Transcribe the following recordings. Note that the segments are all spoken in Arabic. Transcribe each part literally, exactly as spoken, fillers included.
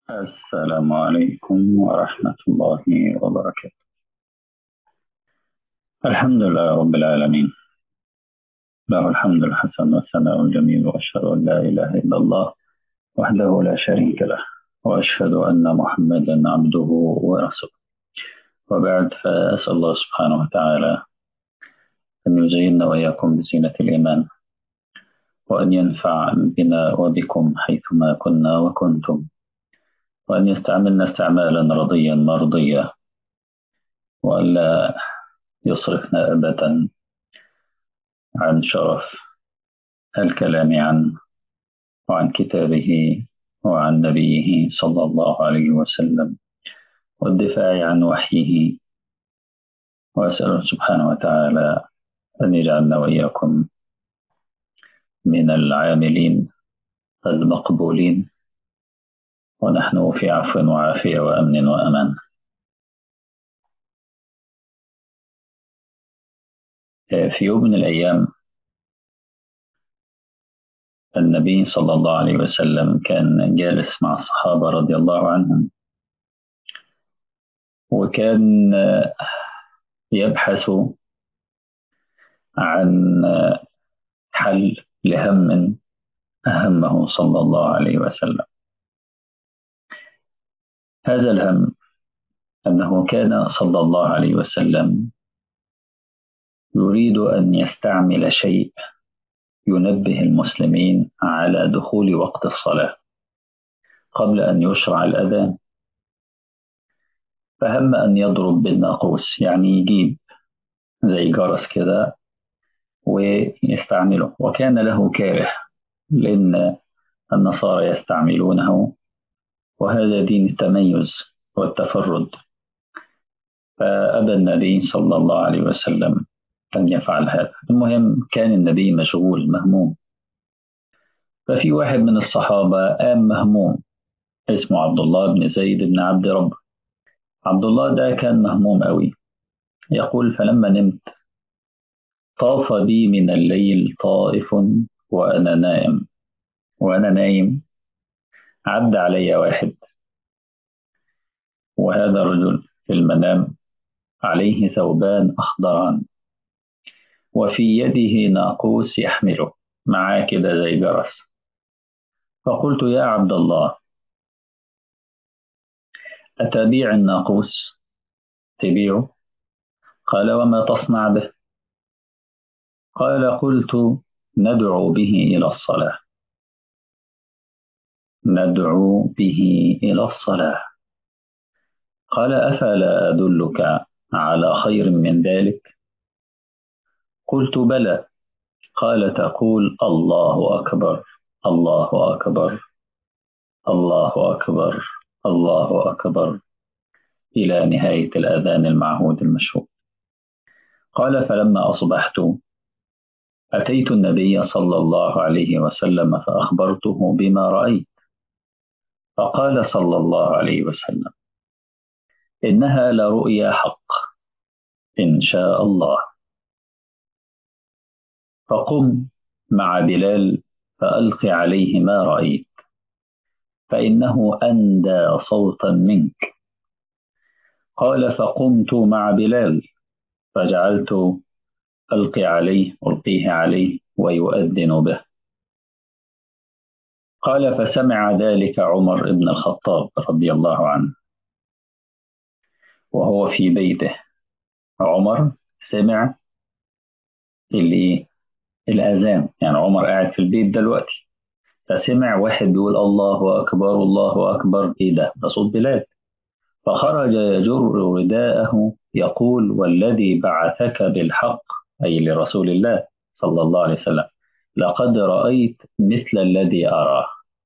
السلام عليكم ورحمة الله وبركاته. الحمد لله رب العالمين، له الحمد الحسن والثناء الجميل، وأشهد أن لا إله إلا الله وحده لا شريك له، وأشهد أن محمدا عبده ورسوله. وبعد، فأسأل الله سبحانه وتعالى أن يزيننا وإياكم بزينة الإيمان، وأن ينفع بنا وبكم حيثما كنا وكنتم، وأن يستعملنا استعمالا رضيا مرضيا، وألا يصرفنا أبدا عن شرف الكلام عنه وعن كتابه وعن نبيه صلى الله عليه وسلم، والدفاع عن وحيه. وأسأل سبحانه وتعالى أن يجعلنا وإياكم من العاملين المقبولين، ونحن في عفو وعافية وأمن وأمان. في يوم من الأيام، النبي صلى الله عليه وسلم كان جالس مع الصحابة رضي الله عنهم، وكان يبحث عن حل لهم أهمه صلى الله عليه وسلم. هذا الهم أنه كان صلى الله عليه وسلم يريد أن يستعمل شيء ينبه المسلمين على دخول وقت الصلاة قبل أن يشرع الأذان. فهم أن يضرب بالناقوس، يعني يجيب زي جرس كده ويستعمله، وكان له كاره لأن النصارى يستعملونه، وهذا دين التميز والتفرد. فأبى النبي صلى الله عليه وسلم أن يفعل هذا. المهم، كان النبي مشغول مهموم، ففي واحد من الصحابة قام مهموم، اسمه عبد الله بن زيد بن عبد رب. عبد الله ده كان مهموم قوي. يقول: فلما نمت طاف بي من الليل طائف وأنا نائم وأنا نايم عدى علي واحد، وهذا رجل في المنام عليه ثوبان أخضران، وفي يده ناقوس يحمله معاه كده زي جرس. فقلت: يا عبد الله، أتبيع الناقوس؟ تبيعه؟ قال: وما تصنع به؟ قال: قلت: ندعو به إلى الصلاة، ندعو به إلى الصلاة. قال: أفلا أدلك على خير من ذلك؟ قلت: بلى. قال: تقول الله أكبر، الله أكبر، الله أكبر، الله أكبر، إلى نهاية الأذان المعهود المشهور. قال: فلما أصبحت أتيت النبي صلى الله عليه وسلم فأخبرته بما رأيت، فقال صلى الله عليه وسلم: إنها لرؤيا حق إن شاء الله. فقم مع بلال فألق عليه ما رأيت، فإنه أندى صوتا منك. قال: فقمت مع بلال فجعلت ألقي عليه ألقيه عليه ويؤذن به. قال: فسمع ذلك عمر بن الخطاب رضي الله عنه وهو في بيته. عمر سمع اللي الأذان، يعني عمر قاعد في البيت دلوقتي، فسمع واحد بيقول الله أكبر الله أكبر. إيه ده؟ ده صوت بلال. فخرج يجر رداءه يقول: والذي بعثك بالحق، أي لرسول الله صلى الله عليه وسلم، لقد رأيت مثل الذي أراه،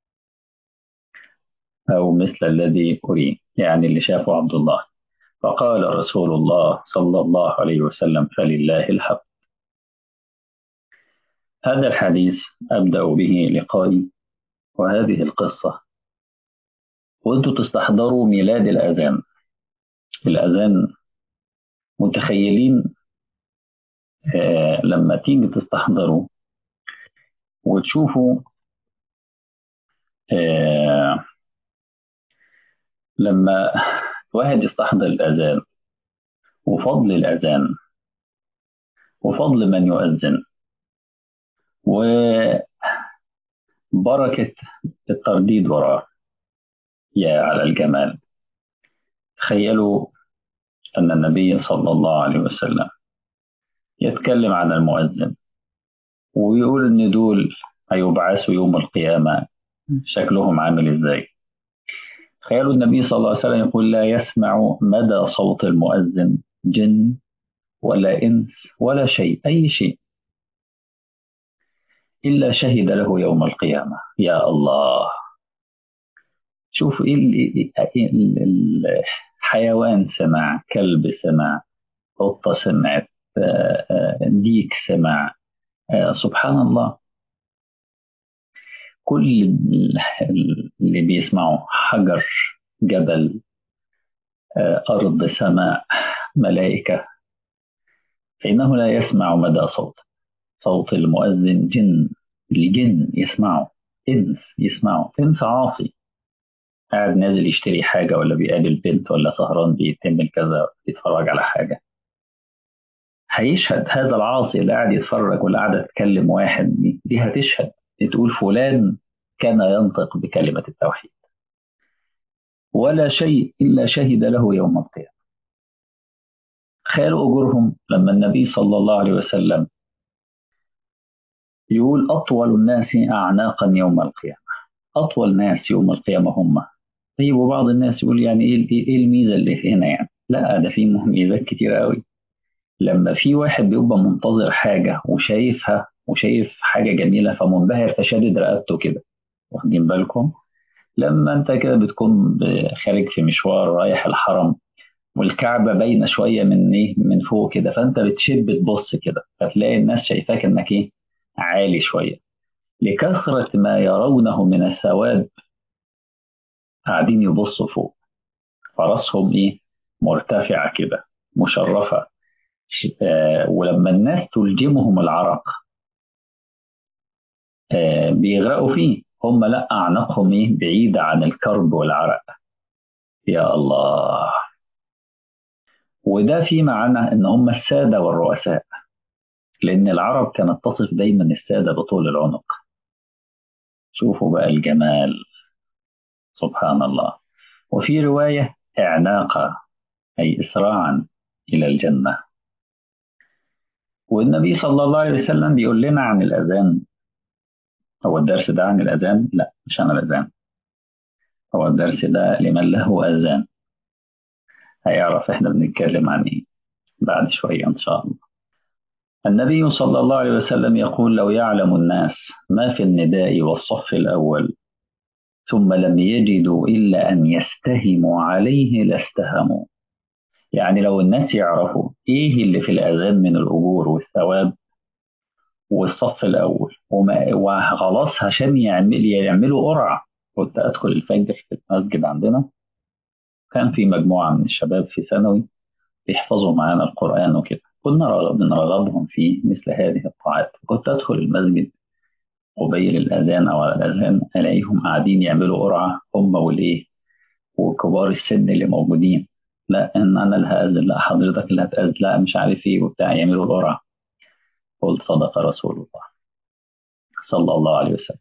أو مثل الذي أريه، يعني اللي شافه عبد الله. فقال رسول الله صلى الله عليه وسلم: فلله الحمد. هذا الحديث أبدأ به لقائي، وهذه القصة وأنتم تستحضروا ميلاد الأذان. الأذان، متخيلين آه لما تيجي تستحضروا وتشوفوا آه لما واحد يستحضر الأذان وفضل الأذان وفضل من يؤذن وبركة الترديد وراه، يا على الجمال. تخيلوا أن النبي صلى الله عليه وسلم يتكلم عن المؤذن ويقول إن دول هيبعثوا يوم القيامة، شكلهم عامل إزاي. تخيلوا النبي صلى الله عليه وسلم يقول لا يسمع مدى صوت المؤذن جن ولا إنس ولا شيء، أي شيء، إلا شهد له يوم القيامة. يا الله، شوف إيه ال- إيه ال- ال- حيوان سمع، كلب سمع، قطة سمعت، آه، آه، ديك سمع، آه، سبحان الله. كل ال- اللي بيسمعوا، حجر، جبل، آه، أرض، سماء، ملائكة، فإنه لا يسمع مدى صوت صوت المؤذن. جن، الجن يسمعوا، إنس يسمعوا، إنس عاصي قاعد نازل يشتري حاجة ولا بيقابل بنت ولا سهران بيتم كذا بيتفرج على حاجة، هيشهد هذا العاصي اللي قاعد يتفرج ولا قاعدة تكلم واحد، دي, دي هتشهد، تقول فلان كان ينطق بكلمة التوحيد. ولا شيء إلا شهد له يوم القيامة. خير أجورهم لما النبي صلى الله عليه وسلم يقول أطول الناس أعناقا يوم القيامة. أطول ناس يوم القيامة هم. طيب وبعض الناس يقول يعني إيه إيه إيه الميزة اللي في هنا يعني؟ لا، ده في ميزات كتير قوي. لما في واحد بيبقى منتظر حاجة وشايفها وشايف حاجة جميلة فمنبهر فشادد رقبته كده، واخدين بالكم؟ لما انت كده بتكون خارج في مشوار رايح الحرم والكعبة باينة شوية من ايه، من فوق كده، فانت بتشب تبص كده فتلاقي الناس شايفاك انك ايه، عالي شوية. لكثرة ما يرونه من الثواب قاعدين يبصوا فوق، فراسهم ايه، مرتفعة كده، مشرفة. آه ولما الناس تلجمهم العرق آه بيغرقوا فيه، هم لا، أعناقهم إيه، بعيدة عن الكرب والعرق. يا الله. وده في معنى إن هم السادة والرؤساء، لأن العرب كانت تصف دايما السادة بطول العنق. شوفوا بقى الجمال، سبحان الله. وفي رواية إعناقا، أي إسراعا إلى الجنة. والنبي صلى الله عليه وسلم بيقول لنا عن الأذان. هو الدرس ده عن الأذان؟ لا، مش عن الأذان. هو الدرس ده لمن له أذان، هيعرف إحنا بنتكلم عن إيه بعد شوية إن شاء الله. النبي صلى الله عليه وسلم يقول لو يعلم الناس ما في النداء والصف الأول ثم لم يجدوا إلا أن يستهموا عليه لاستهموا. يعني لو الناس يعرفوا إيه اللي في الأذان من الأجور والثواب والصف الأول وما وخلاص عشان يعمل يعملوا قرعة. كنت أدخل الفجر في المسجد عندنا، كان في مجموعة من الشباب في ثانوي بيحفظوا معانا القرآن وكده، كنا بنرغبهم في مثل هذه الطاعات. كنت أدخل المسجد قبيل الأذان أو على الأذان ألاقيهم قاعدين يعملوا قرعة، هم والإيه، وكبار السن اللي موجودين. لا إن أنا اللي هأذن، لا حضرتك اللي هتأذن، لا مش عارف إيه وبتاع، يعملوا القرعة. قلت صدق رسول الله صلى الله عليه وسلم.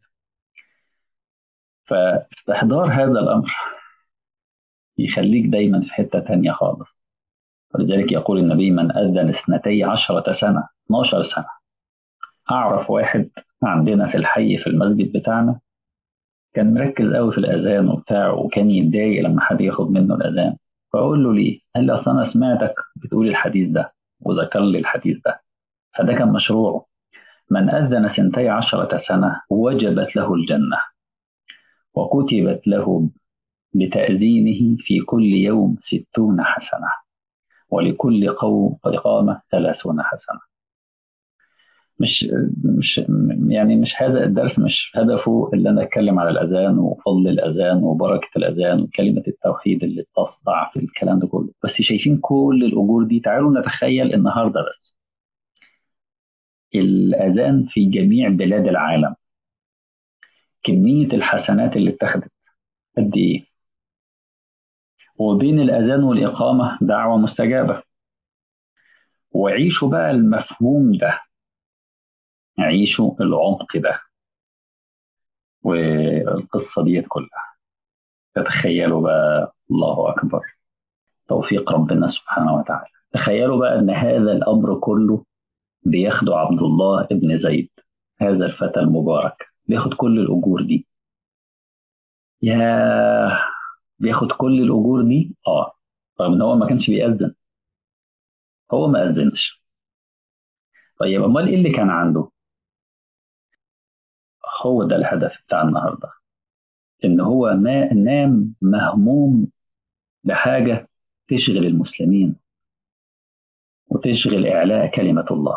فاستحضار هذا الأمر يخليك دايما في حتة تانية خالص. ولذلك يقول النبي من أذن اثنتي عشرة سنة، اتناشر سنة. أعرف واحد عندنا في الحي في المسجد بتاعنا كان مركز قوي في الأذان وبتاع، وكان يتضايق لما حد ياخد منه الأذان. فأقول له ليه؟ قال لي أصل أنا سمعتك بتقول الحديث ده، وذكر لي الحديث ده، فده كان مشروعه. من أذن سنتي عشرة سنة وجبت له الجنة، وكتبت له بتأذينه في كل يوم ستون حسنة، ولكل قوم إقامة ثلاثون حسنة. مش مش يعني مش هذا الدرس مش هدفه اللي انا اتكلم على الاذان وفضل الاذان وبركه الاذان وكلمه التوحيد اللي تصدع في الكلام ده كله، بس شايفين كل الاجور دي. تعالوا نتخيل النهارده بس الاذان في جميع بلاد العالم، كميه الحسنات اللي اتخذت قد ايه. وبين الأذان والإقامة دعوة مستجابة. وعيشوا بقى المفهوم ده، عيشوا العمق ده والقصة دي كلها. تتخيلوا بقى، الله أكبر، توفيق ربنا سبحانه وتعالى. تخيلوا بقى أن هذا الأمر كله بياخده عبد الله ابن زيد، هذا الفتى المبارك، بياخد كل الأجور دي. ياه، بياخد كل الأجور دي. آه رغم إن هو ما كانش بيأذن، هو ما أذنش. طيب أمال إيه اللي كان عنده؟ هو ده الهدف بتاع النهارده، إن هو ما نام مهموم بحاجة تشغل المسلمين وتشغل إعلاء كلمة الله،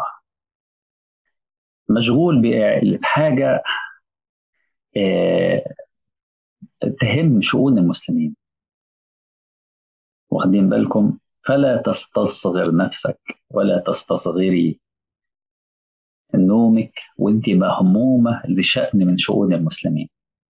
مشغول بحاجة آه، تهم شؤون المسلمين. واخدين بالكم؟ فلا تستصغر نفسك ولا تستصغري نومك وانت مهمومة لشأن من شؤون المسلمين.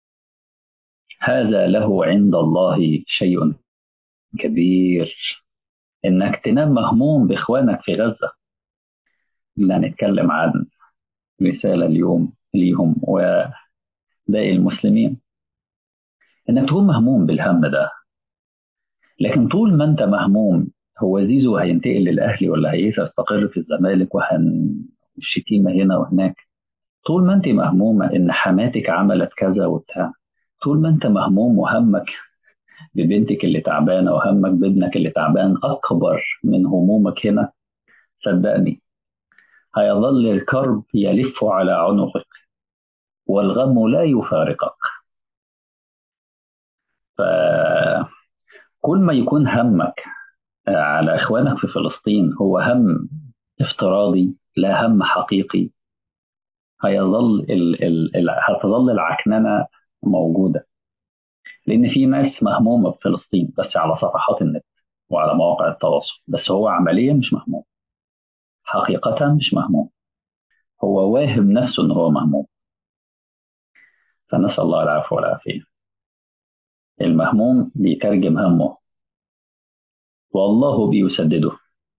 هذا له عند الله شيء كبير، انك تنام مهموم باخوانك في غزة. اللي هنتكلم عن رسالة اليوم ليهم وباقي المسلمين، انك تكون مهموم بالهم ده. لكن طول ما انت مهموم، هو زيزو هينتقل للاهلي ولا هيستقر في الزمالك وهن الشتيمة هنا وهناك. طول ما انت مهمومة ان حماتك عملت كذا وبتاع، طول ما انت مهموم وهمك ببنتك اللي تعبانة وهمك بابنك اللي تعبان أكبر من همومك هنا، صدقني هيظل الكرب يلف على عنقك والغم لا يفارقك. فكل ما يكون همك على إخوانك في فلسطين هو هم افتراضي لا هم حقيقي، هيظل ال ال ال هتظل العكننة موجودة. لأن في ناس مهمومة بفلسطين بس على صفحات النت وعلى مواقع التواصل، بس هو عمليا مش مهموم، حقيقة مش مهموم، هو واهم نفسه إن هو مهموم. فنسأل الله العفو والعافية. المهموم بيترجم همه والله بيسدده.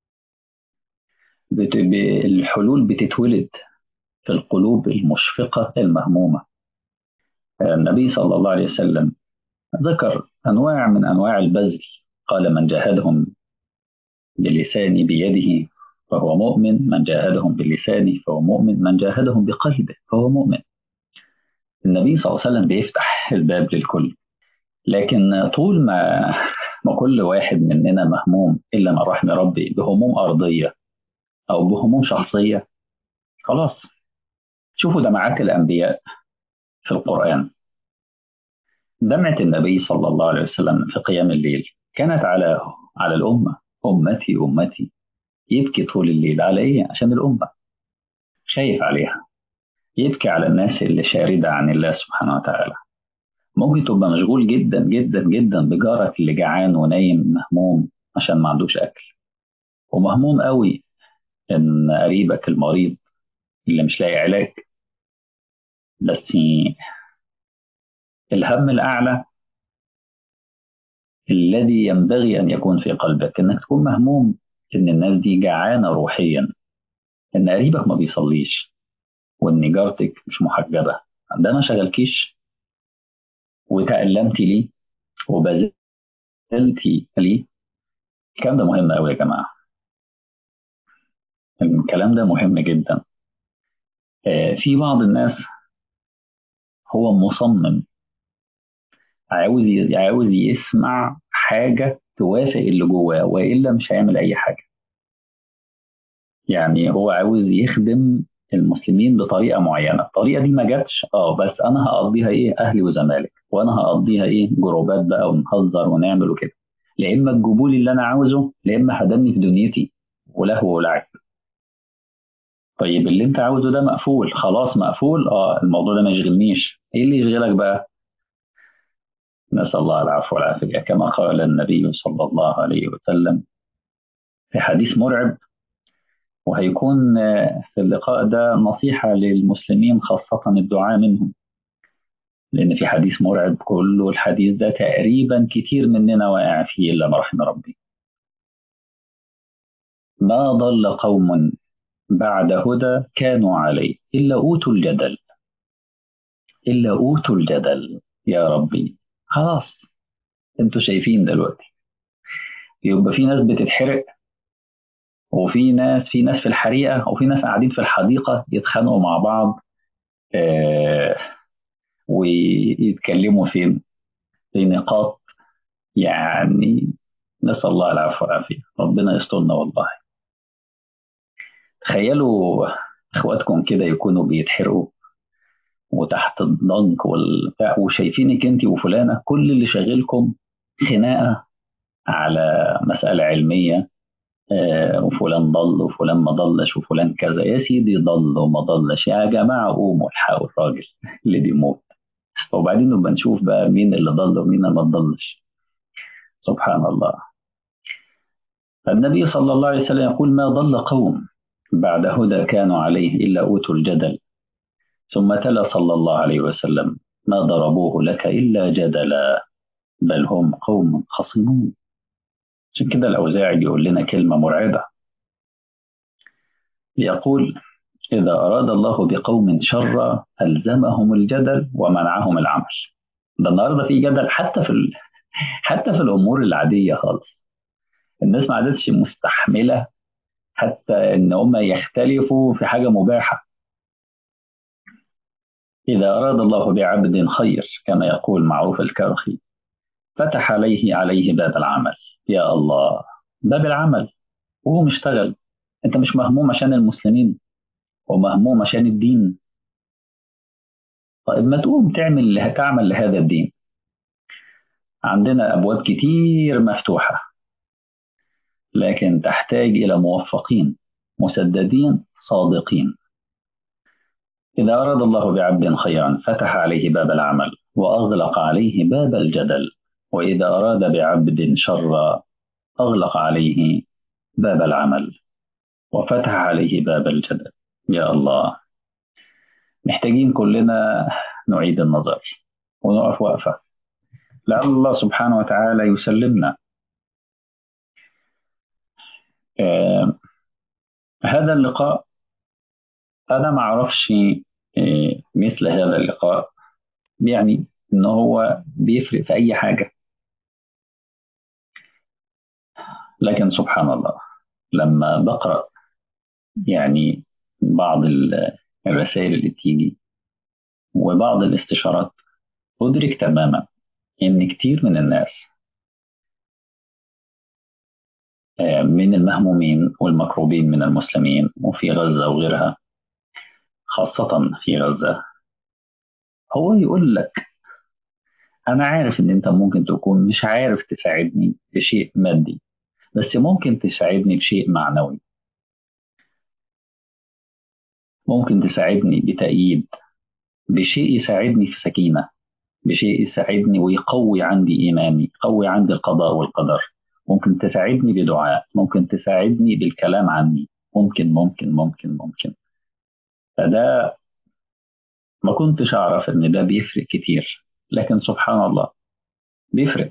بت... ب... الحلول بتتولد في القلوب المشفقة المهمومة. النبي صلى الله عليه وسلم ذكر أنواع من أنواع البذل، قال: من جاهدهم بلسان بيده فهو مؤمن، من جاهدهم بلسانه فهو مؤمن، من جاهدهم بقلبه فهو مؤمن. النبي صلى الله عليه وسلم بيفتح الباب للكل. لكن طول ما ما كل واحد مننا مهموم إلا من رحم ربي بهموم أرضية أو بهموم شخصية، خلاص. شوفوا دمعات الأنبياء في القرآن، دمعة النبي صلى الله عليه وسلم في قيام الليل كانت على على الأمة. أمتي أمتي، يبكي طول الليل على إيه؟ عشان الأمة، خايف عليها. يبكي على الناس اللي شاردة عن الله سبحانه وتعالى. ممكن تبقى مشغول جدا جدا جدا بجارك اللي جعان ونايم مهموم عشان ما عندوش أكل، ومهموم قوي إن قريبك المريض اللي مش لاقي علاج. بس الهم الأعلى الذي ينبغي أن يكون في قلبك إنك تكون مهموم إن الناس دي جعانة روحيا، إن قريبك ما بيصليش، وإن جارتك مش محجبة. ده ما شغلكيش وتألمتي ليه وبذلتي ليه. الكلام ده مهم أوي يا جماعة، الكلام ده مهم جدا. آه في بعض الناس هو مصمم، عاوز عاوز يسمع حاجة توافق اللي جواه وإلا مش هيعمل أي حاجة. يعني هو عاوز يخدم المسلمين بطريقه معينه، الطريقه دي ما جاتش، اه بس انا هقضيها ايه اهلي وزمالك، وانا هقضيها ايه جروبات بقى ونهزر ونعمل وكده، لا اما تجيبوا لي اللي انا عاوزه لا اما هدمني في دنيتي ولهو ولعب. طيب اللي انت عاوزه ده مقفول، خلاص مقفول، اه الموضوع ده ما يشغلنيش. ايه اللي يشغلك بقى؟ نسال الله العفو والعافيه. كما قال النبي صلى الله عليه وسلم في حديث مرعب، وهيكون في اللقاء ده نصيحة للمسلمين خاصة الدعاة منهم. لأن في حديث مرعب، كله الحديث ده تقريبا كتير مننا واقع فيه إلا ما رحم ربي. ما ضل قوم بعد هدى كانوا عليه إلا أوتوا الجدل، إلا أوتوا الجدل. يا ربي، خلاص، انتوا شايفين دلوقتي يبقى في ناس بتتحرق، وفي ناس في ناس في الحريقة، وفي ناس قاعدين في الحديقة يتخانقوا مع بعض، آه ويتكلموا في في نقاط، يعني نسأل الله العفو والعافية، ربنا يسترنا والله. تخيلوا اخواتكم كده يكونوا بيتحرقوا وتحت الضنك والبتاع، وشايفينك انت وفلانة كل اللي شاغلكم خناقة على مسألة علمية، آه وفلان ضل وفلان ما ضلش وفلان كذا. يا سيدي ضل وما ضلش يا جماعة، قوموا الحقوا الراجل اللي بيموت، وبعدين نبقى نشوف بقى مين اللي ضل ومين اللي ما ضلش. سبحان الله. فالنبي صلى الله عليه وسلم يقول ما ضل قوم بعد هدى كانوا عليه إلا أوتوا الجدل. ثم تلا صلى الله عليه وسلم ما ضربوه لك إلا جدلا بل هم قوم خصمون. عشان كده الأوزاعي بيقول لنا كلمة مرعبة، يقول إذا أراد الله بقوم شرا ألزمهم الجدل ومنعهم العمل. ده النهارده في جدل حتى في ال... حتى في الأمور العادية خالص، الناس ما عادتش مستحملة حتى إن هم يختلفوا في حاجة مباحة. إذا أراد الله بعبد خير كما يقول معروف الكرخي فتح عليه عليه باب العمل. يا الله، باب العمل وهو مشتغل. أنت مش مهموم عشان المسلمين ومهموم عشان الدين؟ طيب ما تقوم تعمل اللي هتعمل لهذا الدين. عندنا أبواب كتير مفتوحة، لكن تحتاج إلى موفقين مسددين صادقين. إذا أراد الله بعبد خيرا فتح عليه باب العمل وأغلق عليه باب الجدل، وإذا أراد بعبد شرا أغلق عليه باب العمل وفتح عليه باب الجدل. يا الله، محتاجين كلنا نعيد النظر ونقف وقفة لعل الله سبحانه وتعالى يسلمنا. آه هذا اللقاء أنا ما أعرفش، آه مثل هذا اللقاء يعني إن هو بيفرق في أي حاجة، لكن سبحان الله لما بقرأ يعني بعض الرسائل اللي بتيجي وبعض الاستشارات أدرك تماما إن كتير من الناس من المهمومين والمكروبين من المسلمين وفي غزة وغيرها، خاصة في غزة، هو يقول لك أنا عارف إن أنت ممكن تكون مش عارف تساعدني بشيء مادي، بس ممكن تساعدني بشيء معنوي، ممكن تساعدني بتأييد، بشيء يساعدني في سكينة، بشيء يساعدني ويقوي عندي إيماني، يقوي عندي القضاء والقدر. ممكن تساعدني بدعاء، ممكن تساعدني بالكلام عني، ممكن ممكن ممكن ممكن. فده ما كنتش أعرف إن ده بيفرق كتير، لكن سبحان الله بيفرق.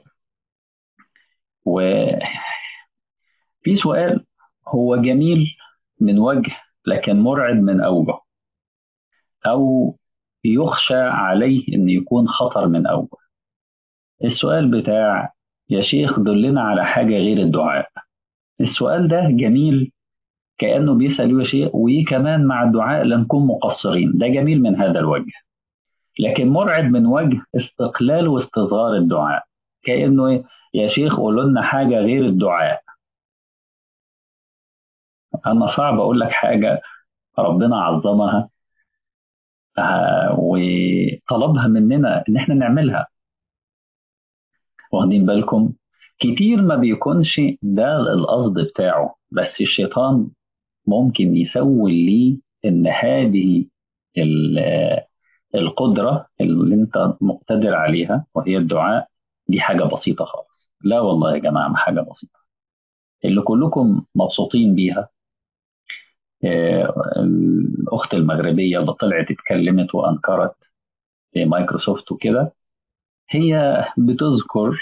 وفي سؤال هو جميل من وجه لكن مرعب من أوجه، أو يخشى عليه إن يكون خطر من أوجه. السؤال بتاع يا شيخ دلنا على حاجة غير الدعاء. السؤال ده جميل كأنه بيسأل شيء، وكمان مع الدعاء لنكون مقصرين، ده جميل من هذا الوجه، لكن مرعب من وجه استقلال واستصغار الدعاء، كأنه إيه؟ يا شيخ قولوا لنا حاجة غير الدعاء. أنا صعب أقول لك حاجة ربنا عظمها آه، وطلبها مننا إن إحنا نعملها. واخدين بالكم؟ كتير ما بيكونش ده القصد بتاعه، بس الشيطان ممكن يسول لي إن هذه ال- القدرة اللي أنت مقتدر عليها وهي الدعاء دي حاجة بسيطة خالص. لا والله يا جماعة، ما حاجة بسيطة اللي كلكم مبسوطين بيها. آه، الأخت المغربية اللي طلعت اتكلمت وأنكرت في مايكروسوفت وكده، هي بتذكر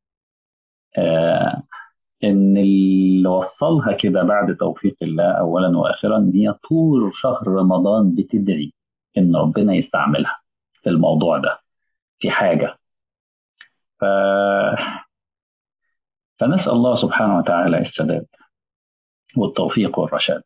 آه إن اللي وصلها كده بعد توفيق الله أولا وآخرا إن هي طول شهر رمضان بتدعي إن ربنا يستعملها في الموضوع ده، في حاجة. ف... فنسأل الله سبحانه وتعالى السداد والتوفيق والرشاد.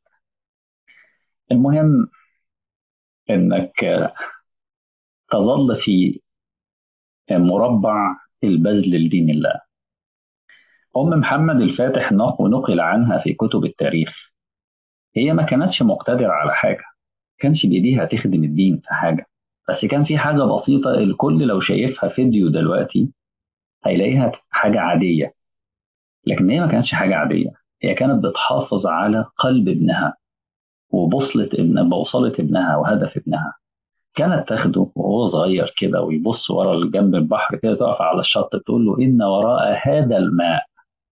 المهم إنك تظل في مربع البذل لدين الله. أم محمد الفاتح نق- نقل عنها في كتب التاريخ، هي ما كانتش مقتدرة على حاجة، كانش بإيديها تخدم الدين في حاجة، بس كان في حاجة بسيطة الكل لو شايفها فيديو دلوقتي هيلاقيها حاجة عادية، لكن هي ما كانتش حاجة عادية. هي كانت بتحافظ على قلب ابنها وبوصلة ابن بوصلة ابنها وهدف ابنها. كانت تاخده وهو صغير كده ويبص ورا جنب البحر كده، تقف على الشط تقول له إن وراء هذا الماء،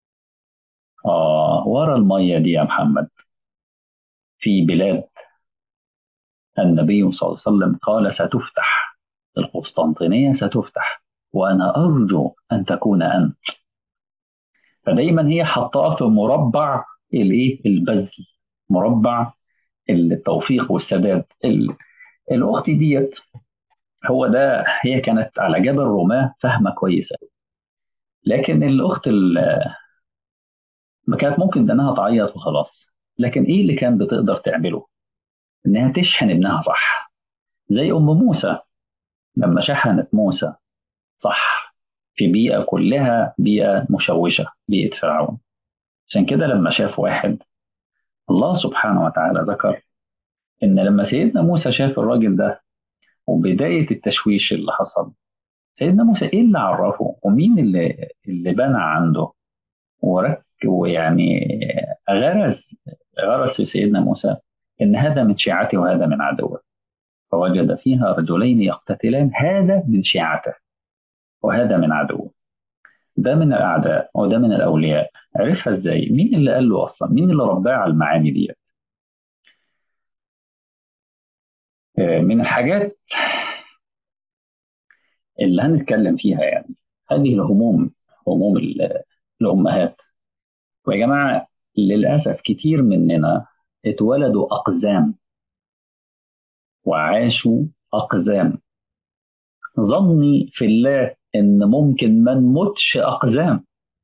آه ورا المية دي يا محمد، في بلاد النبي صلى الله عليه وسلم قال ستفتح، القسطنطينية ستفتح وأنا أرجو أن تكون أنت. فدايما هي حطاه في مربع الإيه البذل، مربع التوفيق والسداد. ال- الأخت ديت هو ده، هي كانت على جبل رماة فاهمة كويسة، لكن الأخت ال- ما كانت ممكن إنها تعيط وخلاص، لكن إيه اللي كان بتقدر تعمله؟ إنها تشحن ابنها صح، زي أم موسى لما شحنت موسى صح في بيئة كلها بيئة مشوشة، بيئة فرعون. عشان كده لما شاف واحد، الله سبحانه وتعالى ذكر إن لما سيدنا موسى شاف الراجل ده وبداية التشويش اللي حصل، سيدنا موسى إيه اللي عرفه ومين اللي اللي بنى عنده ورك ويعني غرس غرس في سيدنا موسى إن هذا من شيعته وهذا من عدوه، فوجد فيها رجلين يقتتلان، هذا من شيعته وهذا من عدوه، ده من الأعداء وده من الأولياء. عرفها إزاي؟ مين اللي قال له أصلا؟ مين اللي رباه على المعاني دي؟ آه، من الحاجات اللي هنتكلم فيها يعني هذه الهموم، هموم ال- الأمهات. ويا جماعة للأسف كتير مننا اتولدوا أقزام وعاشوا أقزام، ظني في الله إن ممكن ما نموتش أقزام.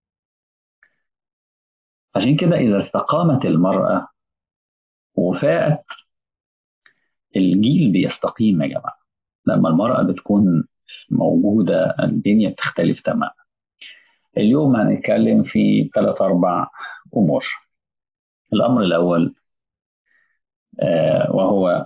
عشان كده إذا استقامت المرأة وفاءت، الجيل بيستقيم يا جماعة. لما المرأة بتكون موجودة الدنيا بتختلف تماما. اليوم هنتكلم في ثلاث أربع أمور. الأمر الأول آه وهو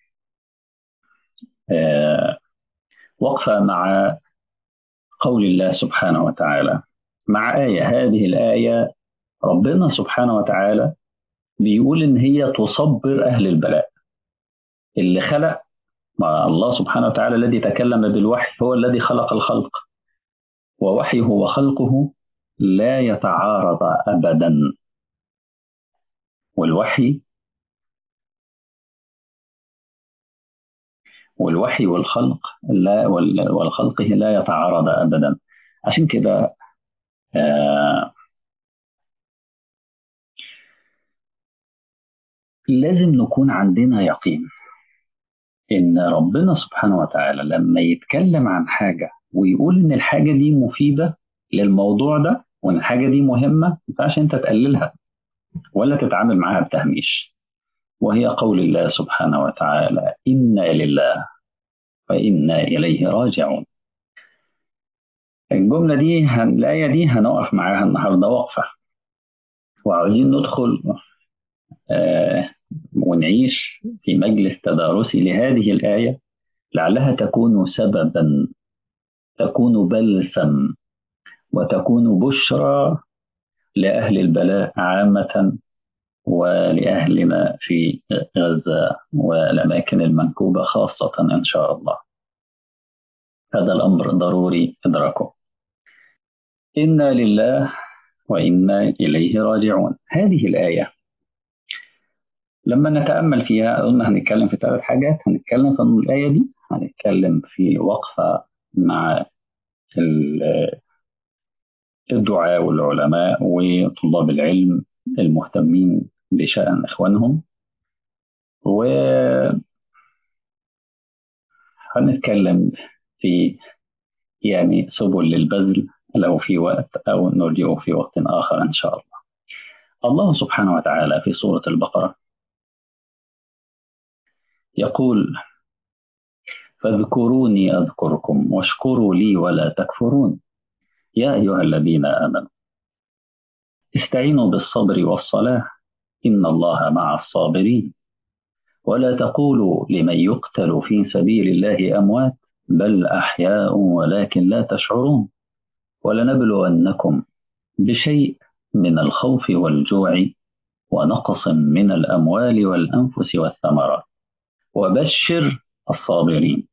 آه وقفة مع قول الله سبحانه وتعالى، مع آية. هذه الآية ربنا سبحانه وتعالى بيقول إن هي تصبر أهل البلاء. اللي خلق مع الله سبحانه وتعالى الذي تكلم بالوحي هو الذي خلق الخلق، ووحيه وخلقه لا يتعارض أبدا. والوحي والوحي والخلق لا وال- والخلقه لا يتعارض أبدا. عشان كده آه لازم نكون عندنا يقين إن ربنا سبحانه وتعالى لما يتكلم عن حاجة ويقول إن الحاجة دي مفيدة للموضوع ده وإن الحاجة دي مهمة، ما ينفعش أنت تقللها ولا تتعامل معاها بتهميش. وهي قول الله سبحانه وتعالى إنا لله وإنا إليه راجعون. الجملة دي هن... الآية دي هنقف معاها النهاردة وقفة، وعاوزين ندخل آه ونعيش في مجلس تدارسي لهذه الآية، لعلها تكون سببا، تكون بلسم، وتكون بشرى لأهل البلاء عامة ولأهلنا في غزة والأماكن المنكوبة خاصة إن شاء الله. هذا الأمر ضروري إدراكه. إنا لله وإنا إليه راجعون. هذه الآية لما نتأمل فيها قلنا هنتكلم في ثلاث حاجات. هنتكلم في الآية دي هنتكلم في وقفة مع ال- الدعاة والعلماء وطلاب العلم المهتمين بشأن إخوانهم، وهنتكلم في يعني سبل للبذل لو في وقت، أو نرجئه في وقت آخر إن شاء الله. الله سبحانه وتعالى في سورة البقرة يقول: فاذكروني أذكركم واشكروا لي ولا تكفرون يا أيها الذين آمنوا استعينوا بالصبر والصلاة إن الله مع الصابرين ولا تقولوا لمن يقتل في سبيل الله أموات بل أحياء ولكن لا تشعرون ولنبلونكم بشيء من الخوف والجوع ونقص من الأموال والأنفس والثمرات وبشر الصابرين.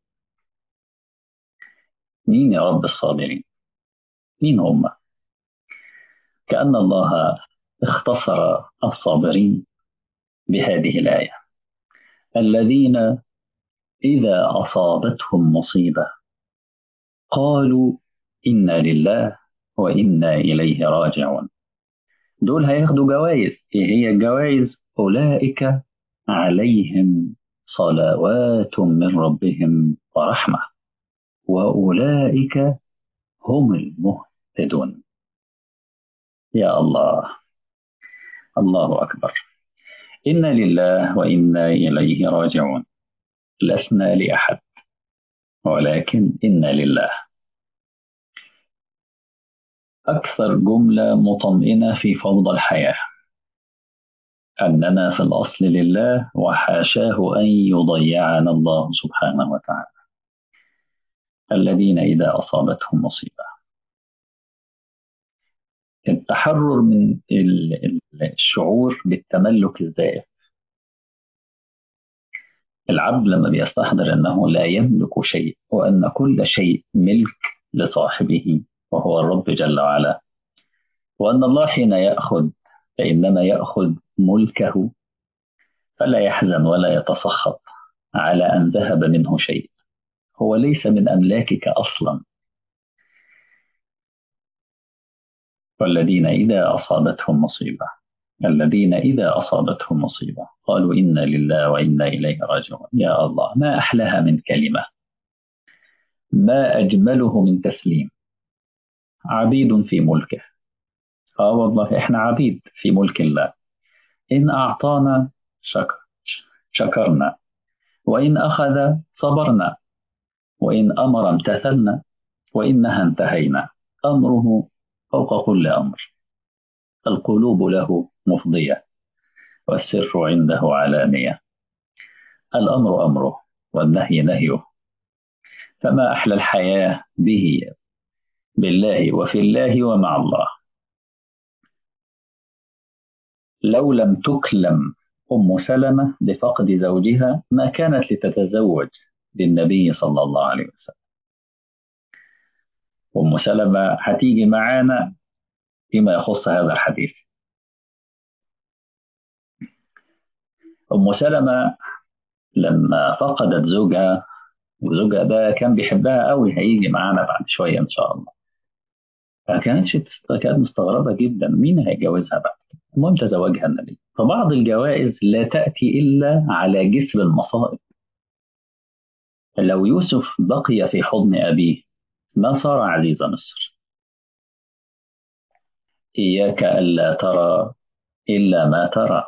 مين يا رب الصابرين؟ مين هم؟ كأن الله اختصر الصابرين بهذه الآية: الذين إذا أصابتهم مصيبة قالوا إنا لله وإنا إليه راجعون. دول هياخدوا جوائز. إيه هي الجوائز؟ أولئك عليهم صلوات من ربهم ورحمة وأولئك هم المهتدون. يا الله، الله أكبر. إنا لله وإنا إليه راجعون، لسنا لأحد ولكن إنا لله. أكثر جملة مطمئنة في فوضى الحياة أننا في الأصل لله وحاشاه أن يضيعنا الله سبحانه وتعالى. الذين إذا أصابتهم مصيبة، التحرر من الشعور بالتملك الزائف. العبد لما بيستحضر أنه لا يملك شيء وأن كل شيء ملك لصاحبه وهو الرب جل وعلا، وأن الله حين يأخذ فإنما يأخذ ملكه، فلا يحزن ولا يتسخط على أن ذهب منه شيء، هو ليس من أملاكك أصلا. والذين إذا أصابتهم مصيبة الذين إذا أصابتهم مصيبة قالوا إنا لله وإنا إليه راجعون. يا الله، ما أحلاها من كلمة، ما أجمله من تسليم. عبيد في ملكه. آه والله إحنا عبيد في ملك الله. إن أعطانا شكر شكرنا، وإن أخذ صبرنا، وإن أمر امتثلنا، وإن نهى انتهينا. أمره فوق كل أمر، القلوب له مفضية والسر عنده علانية. الأمر أمره والنهي نهيه. فما أحلى الحياة به، بالله وفي الله ومع الله. لو لم تكلم أم سلمة بفقد زوجها ما كانت لتتزوج بالنبي صلى الله عليه وسلم. أم سلمة هتيجي معانا فيما يخص هذا الحديث. أم سلمة لما فقدت زوجها، وزوجها ده كان بيحبها قوي، هيجي معانا بعد شوية إن شاء الله، فكانتش تست- كانت مستغربة جدا مين هيجوزها بقى. المهم تزوجها النبي. فبعض الجوائز لا تأتي إلا على جسر المصائب. لو يوسف بقي في حضن أبيه ما صار عزيز مصر. إياك ألا ترى إلا ما ترى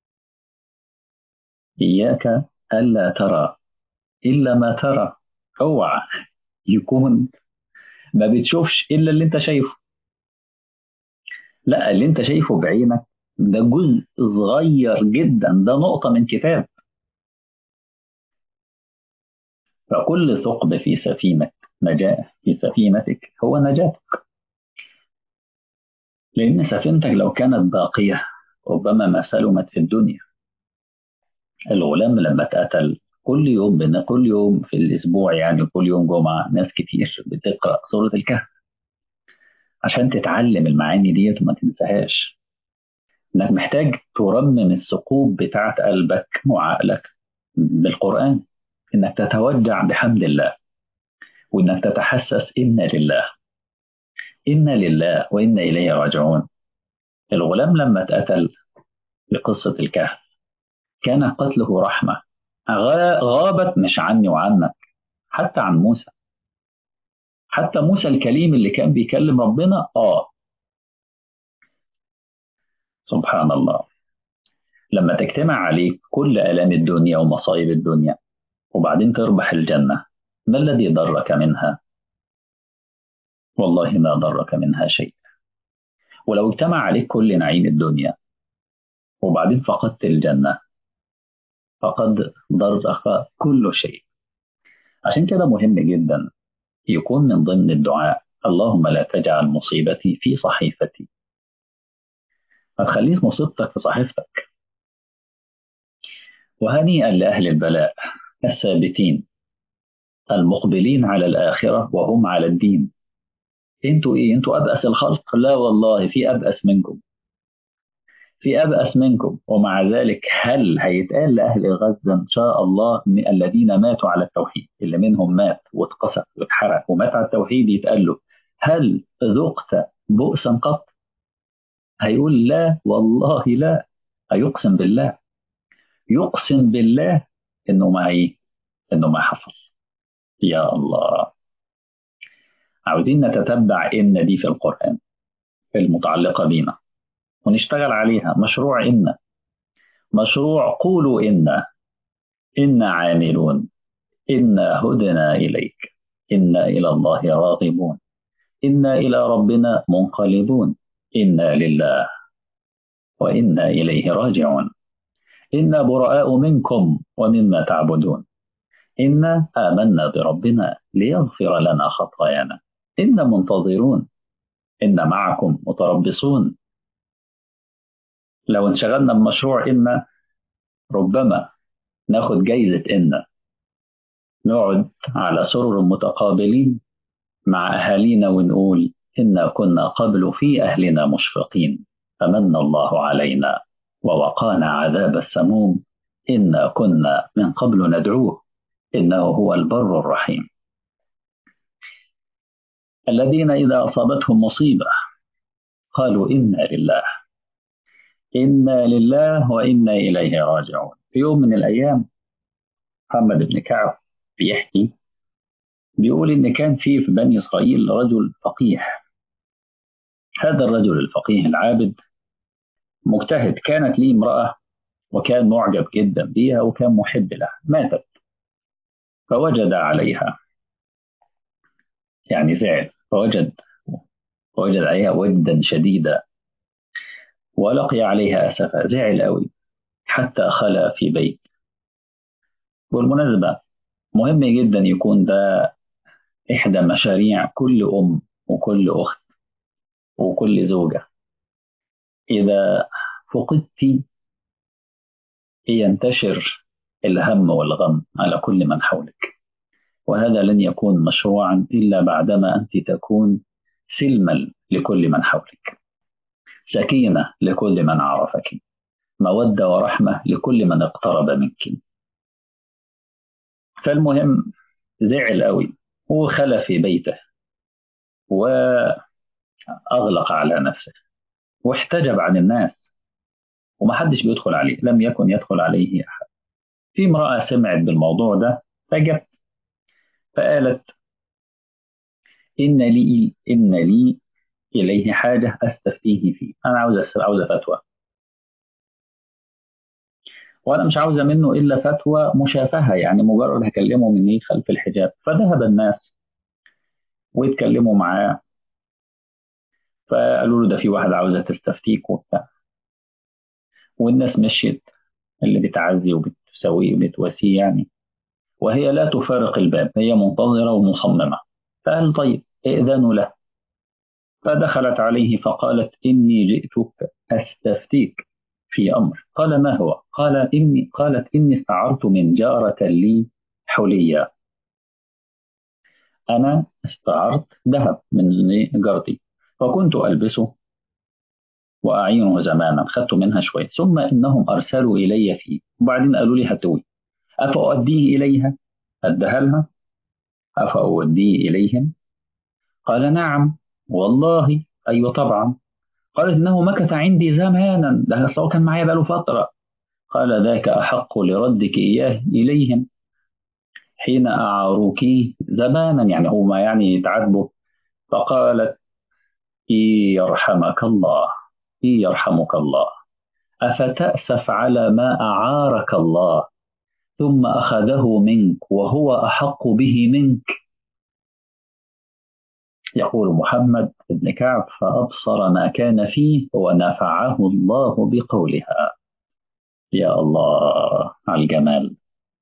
إياك ألا ترى إلا ما ترى. اوعى يكون ما بتشوفش إلا اللي أنت شايفه. لا، اللي أنت شايفه بعينك ده جزء صغير جدا، ده نقطة من كتاب. فكل ثقب في سفينة نجاة في سفينتك هو نجاتك. لأن سفينتك لو كانت باقية ربما ما سلمت في الدنيا. الغلام لما اتقتل، كل يوم بن كل يوم في الأسبوع، يعني كل يوم جمعة ناس كتير بتقرأ سورة الكهف عشان تتعلم المعاني ديت وما تنساهاش. إنك محتاج ترمم الثقوب بتاعت قلبك وعقلك بالقرآن. إنك تتوجع بحمد الله، وإنك تتحسس إنا لله، إنا لله وإنا إليه راجعون. الغلام لما اتقتل في قصة الكهف كان قتله رحمة، غا- غابت مش عني وعنك، حتى عن موسى. حتى موسى الكليم اللي كان بيكلم ربنا آه سبحان الله. لما تجتمع عليك كل آلام الدنيا ومصايب الدنيا وبعدين تربح الجنة، ما الذي ضرك منها؟ والله ما ضرك منها شيء. ولو اجتمع عليك كل نعيم الدنيا وبعدين فقدت الجنة، فقد ضرك كل شيء. عشان كده مهم جدا يكون من ضمن الدعاء اللهم لا تجعل مصيبتي في صحيفتي. ما تخليش مصيبتك في صحيفتك. وهنيئا لأهل البلاء الثابتين المقبلين على الآخرة وهم على الدين. انتوا ايه؟ انتوا أبأس الخلق؟ لا والله في أبأس منكم، في أبأس منكم. ومع ذلك هل هيتقال لأهل غزة إن شاء الله إن الذين ماتوا على التوحيد، اللي منهم مات واتقصف واتحرق ومات على التوحيد، يتقال له هل ذقت بؤسا قط؟ هيقول لا والله لا. هيقسم بالله، يقسم بالله إنه ما إيه، إنه ما حصل. يا الله. عاوزين نتتبع إن دي في القرآن المتعلقة بينا ونشتغل عليها. مشروع إن، مشروع قولوا إن، إنا عاملون، إنا هدنا إليك، إنا إلى الله راغبون، إنا إلى ربنا منقلبون، إنا لله وإنا إليه راجعون، إنا براء منكم ومما تعبدون، إنا آمنا بربنا ليغفر لنا خطايانا، إنا منتظرون، إنا معكم متربصون. لو انشغلنا بمشروع إن ربما ناخد جايزة إن، نقعد على سرر متقابلين مع أهالينا ونقول إنا كنا قبل في أهلنا مشفقين فمن الله علينا ووقانا عذاب السموم، إنا كنا من قبل ندعوه إنه هو البر الرحيم. الذين إذا أصابتهم مصيبة قالوا إنا لله، إنا لله وإنا إليه راجعون. في يوم من الأيام محمد بن كعب بيحكي، بيقول إن كان في في بني إسرائيل رجل فقيه. هذا الرجل الفقيه العابد مجتهد، كانت لي امرأة وكان معجب جدا بها وكان محب لها، ماتت فوجد عليها، يعني زعل، فوجد فوجد عليها وجدا شديدا ولقي عليها أسفا، زعل قوي حتى خلى في بيت. والمناسبة مهم جدا يكون ده إحدى مشاريع كل أم وكل أخت وكل زوجة. إذا فقدت ينتشر الهم والغم على كل من حولك، وهذا لن يكون مشروعا إلا بعدما أنت تكون سلما لكل من حولك، سكينة لكل من عرفك، مودة ورحمة لكل من اقترب منك. فالمهم زعل قوي وخلى في بيته وأغلق على نفسه واحتجب عن الناس ومحدش بيدخل عليه، لم يكن يدخل عليه أحد. في امرأة سمعت بالموضوع ده فجت فقالت إن لي إن لي إليه حاجة أستفتيه فيه، أنا عاوزة عاوزة فتوى، وأنا مش عاوزة منه إلا فتوى مشافهة، يعني مجرد هكلمه من إيه خلف الحجاب. فذهب الناس ويتكلموا معاه فقالوا له ده في واحدة عاوزة تستفتيك وبتاع، والناس مشيت اللي بتعزي وبتسويه وبتواسيه يعني، وهي لا تفارق الباب، هي منتظرة ومصممة. فقال طيب ائذنوا له. فدخلت عليه فقالت إني جئتك أستفتيك في أمر. قال ما هو؟ قال إني قالت إني استعرت من جارة لي حليا، أنا استعرت ذهب من جارتي فكنت ألبسه وأعينه زمانا، خدت منها شوية ثم إنهم أرسلوا إلي فيه وبعدين قالوا لي هاتوي أفأؤديه إليها؟ أدها لها أفأوديه إليهم؟ قال نعم والله. أيوة طبعا. قالت إنه مكث عندي زمانا، ده أصل هو كان معايا بقاله فترة. قال ذاك أحق لردك إياه إليهم حين أعاروك زمانا، يعني هو ما يعني يتعاتبه. فقالت إي يرحمك الله، إي يرحمك الله، أفتأسف على ما أعارك الله ثم أخذه منك وهو أحق به منك. يقول محمد بن كعب فأبصر ما كان فيه ونفعه الله بقولها. يا الله على الجمال.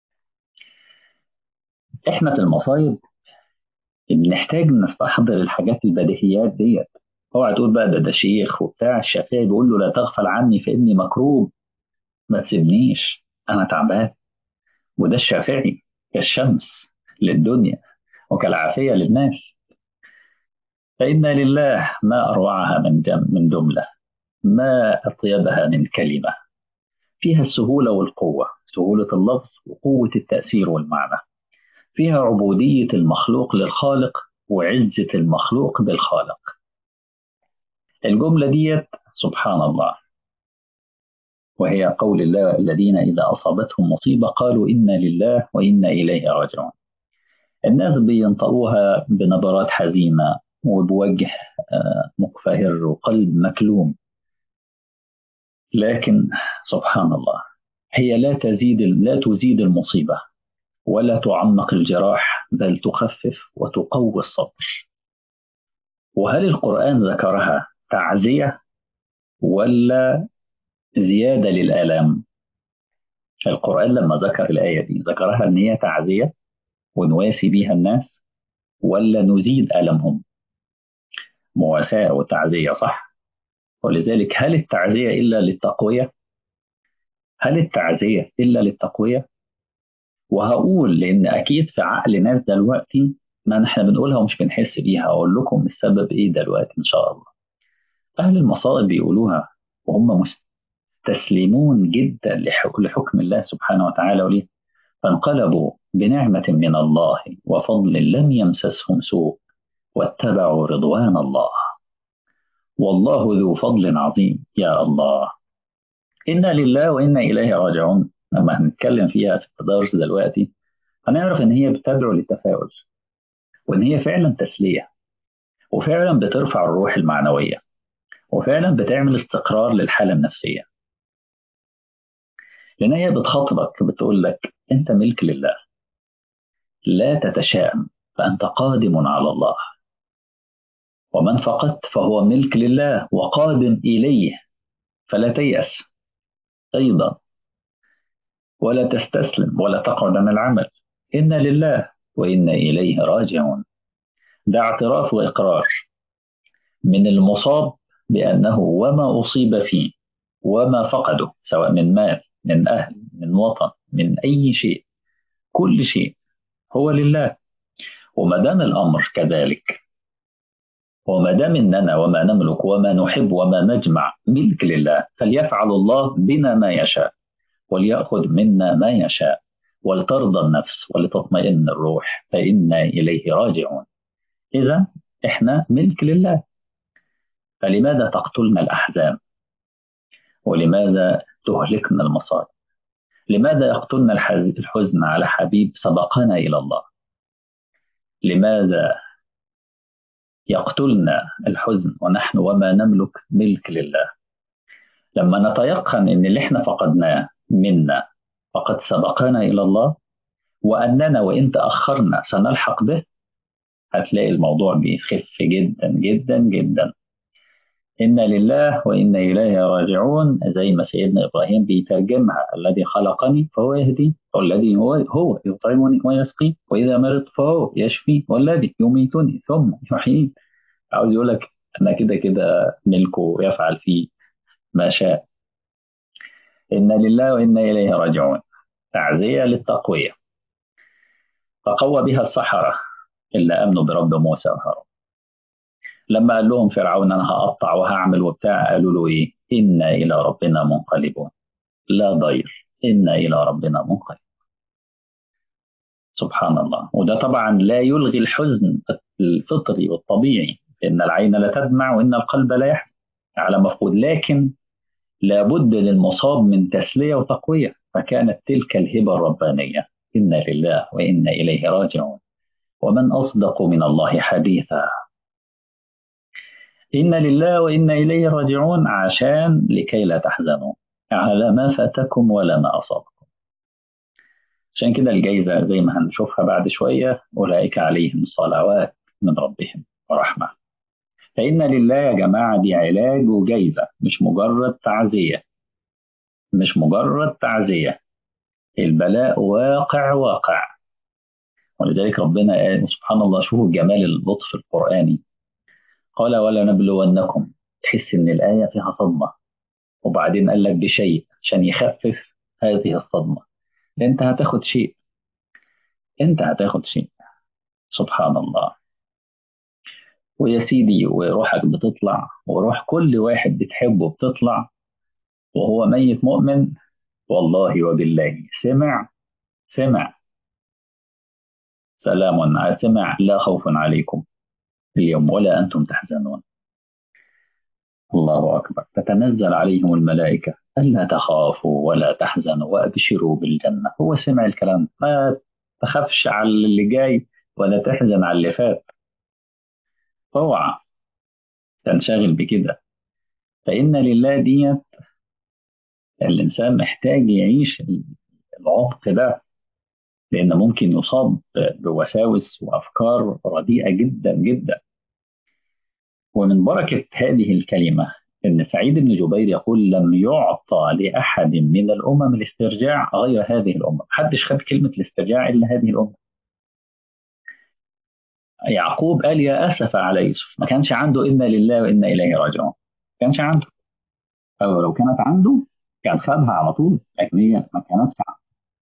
إحنا في المصايب بنحتاج نستحضر الحاجات البديهيات ديت. اوعى تقول بقى ده ده شيخ وبتاع، الشافعي بيقول له لا تغفل عني فإني مكروب، ما تسيبنيش أنا تعبان. وده الشافعي كالشمس للدنيا وكالعافية للناس. فإنا لله ما أروعها من جم من جملة، ما أطيبها من كلمة فيها السهولة والقوة، سهولة اللفظ وقوة التأثير والمعنى. فيها عبودية المخلوق للخالق وعزة المخلوق بالخالق. الجملة ديت سبحان الله، وهي قول الله الذين إذا أصابتهم مصيبة قالوا إنا لله وإنا إليه راجعون. الناس بينطقوها بنبرات حزينة وبوجه مقفهر وقلب مكلوم، لكن سبحان الله هي لا تزيد لا تزيد المصيبة ولا تعمق الجراح، بل تخفف وتقوي الصبر. وهل القرآن ذكرها تعزية ولا زيادة للآلام؟ القرآن لما ذكر الآية دي ذكرها إن هي تعزية ونواسي بيها الناس، ولا نزيد ألمهم؟ مواساة وتعزية صح. ولذلك هل التعزية إلا للتقوية؟ هل التعزية إلا للتقوية؟ وهقول لأن أكيد في عقل ناس دلوقتي ما احنا بنقولها ومش بنحس بيها. أقول لكم السبب إيه دلوقتي إن شاء الله. أهل المصائب بيقولوها وهم مستسلمون جدا لحكم الله سبحانه وتعالى وليه، فانقلبوا بنعمة من الله وفضل لم يمسسهم سوء واتبعوا رضوان الله والله ذو فضل عظيم. يا الله، إنا لله وإنا إليه راجعون. لما هنتكلم فيها في التدارس دلوقتي هنعرف إن هي بتدعو للتفاؤل، وإن هي فعلا تسلية، وفعلا بترفع الروح المعنوية، وفعلا بتعمل استقرار للحالة النفسية. لأن هي بتخاطبك بتقول لك أنت ملك لله، لا تتشائم فأنت قادم على الله، ومن فقدت فهو ملك لله وقادم إليه، فلا تيأس أيضا ولا تستسلم ولا تقعد عن العمل. إنا لله وإنا إليه راجعون. ده اعتراف وإقرار من المصاب بأنه وما أصيب فيه وما فقده سواء من مال من أهل من وطن من أي شيء، كل شيء هو لله. وما دام الأمر كذلك، وما دام إننا وما نملك وما نحب وما نجمع ملك لله، فليفعل الله بنا ما يشاء وليأخذ منا ما يشاء ولترضى النفس ولتطمئن الروح فإنا إليه راجعون. إذا إحنا ملك لله، فلماذا تقتلنا الأحزان؟ ولماذا تهلكنا المصائب؟ لماذا يقتلنا الحزن على حبيب سبقنا إلى الله؟ لماذا يقتلنا الحزن ونحن وما نملك ملك لله؟ لما نتيقن ان اللي احنا فقدناه منا فقد سبقنا الى الله، واننا وان تاخرنا سنلحق به، هتلاقي الموضوع بيخف جدا جدا جدا. انا لله وانا اليه راجعون، زي ما سيدنا ابراهيم بيترجمها: الذي خلقني فهو يهدي، والذي هو هو يطعمني ويسقي، واذا مرضت فهو يشفي، والذي يميتني ثم يحييني. عاوز يقول لك انا كده كده ملكه يفعل فيه ما شاء. إنا لله وإنا إليه راجعون، تعزية للتقوية. فقوى بها السحرة اللي آمنوا برب موسى وهارون. لما قال لهم فرعون أنا هقطع وهعمل وبتاع، قالوا له إيه؟ إنا إلى ربنا منقلبون. لا ضير، إنا إلى ربنا منقلبون. سبحان الله. وده طبعا لا يلغي الحزن الفطري والطبيعي، إن العين لا تدمع وإن القلب لا يحزن على مفقود، لكن لابد للمصاب من تسلية وتقوية، فكانت تلك الهبة الربانية. إنا لله وإنا إليه راجعون، ومن أصدق من الله حديثا. إنا لله وإنا إليه راجعون عشان لكي لا تحزنوا على ما فاتكم ولا ما أصابكم. عشان كده الجايزة زي ما هنشوفها بعد شوية، أولئك عليهم صلوات من ربهم ورحمة. فإن لله يا جماعة دي علاج وجايزة، مش مجرد تعزية، مش مجرد تعزية. البلاء واقع واقع. ولذلك ربنا قال سبحان الله، شوفوا جمال اللطف القرآني، قال ولا نبلونكم. تحس إن الآية فيها صدمة، وبعدين قال لك بشيء عشان يخفف هذه الصدمة. أنت هتاخد شيء، أنت هتاخد شيء. سبحان الله. ويا سيدي وروحك بتطلع، وروح كل واحد بتحبه بتطلع، وهو ميت مؤمن. والله وبالله سمع، سمع سلام ع- سمع لا خوف عليكم اليوم ولا أنتم تحزنون. الله أكبر. تتنزل عليهم الملائكة ألا تخافوا ولا تحزنوا وأبشروا بالجنة. هو سمع الكلام، ما تخافش على اللي جاي ولا تحزن على اللي فات. اوعى تنشغل بكده. فإن لله دي الإنسان محتاج يعيش العمق ده، لأن ممكن يصاب بوساوس وأفكار رديئة جدا جدا. ومن بركة هذه الكلمة إن سعيد بن جبير يقول لم يعطى لأحد من الأمم الاسترجاع غير هذه الأمة. محدش خد كلمة الاسترجاع إلا هذه الأمة. يعقوب قال يا أسف على يوسف، ما كانش عنده إنا لله وإنا إليه راجعون، ما كانش عنده. أو لو كانت عنده كان خدها على طول، لكن هي ما كانتش عنده.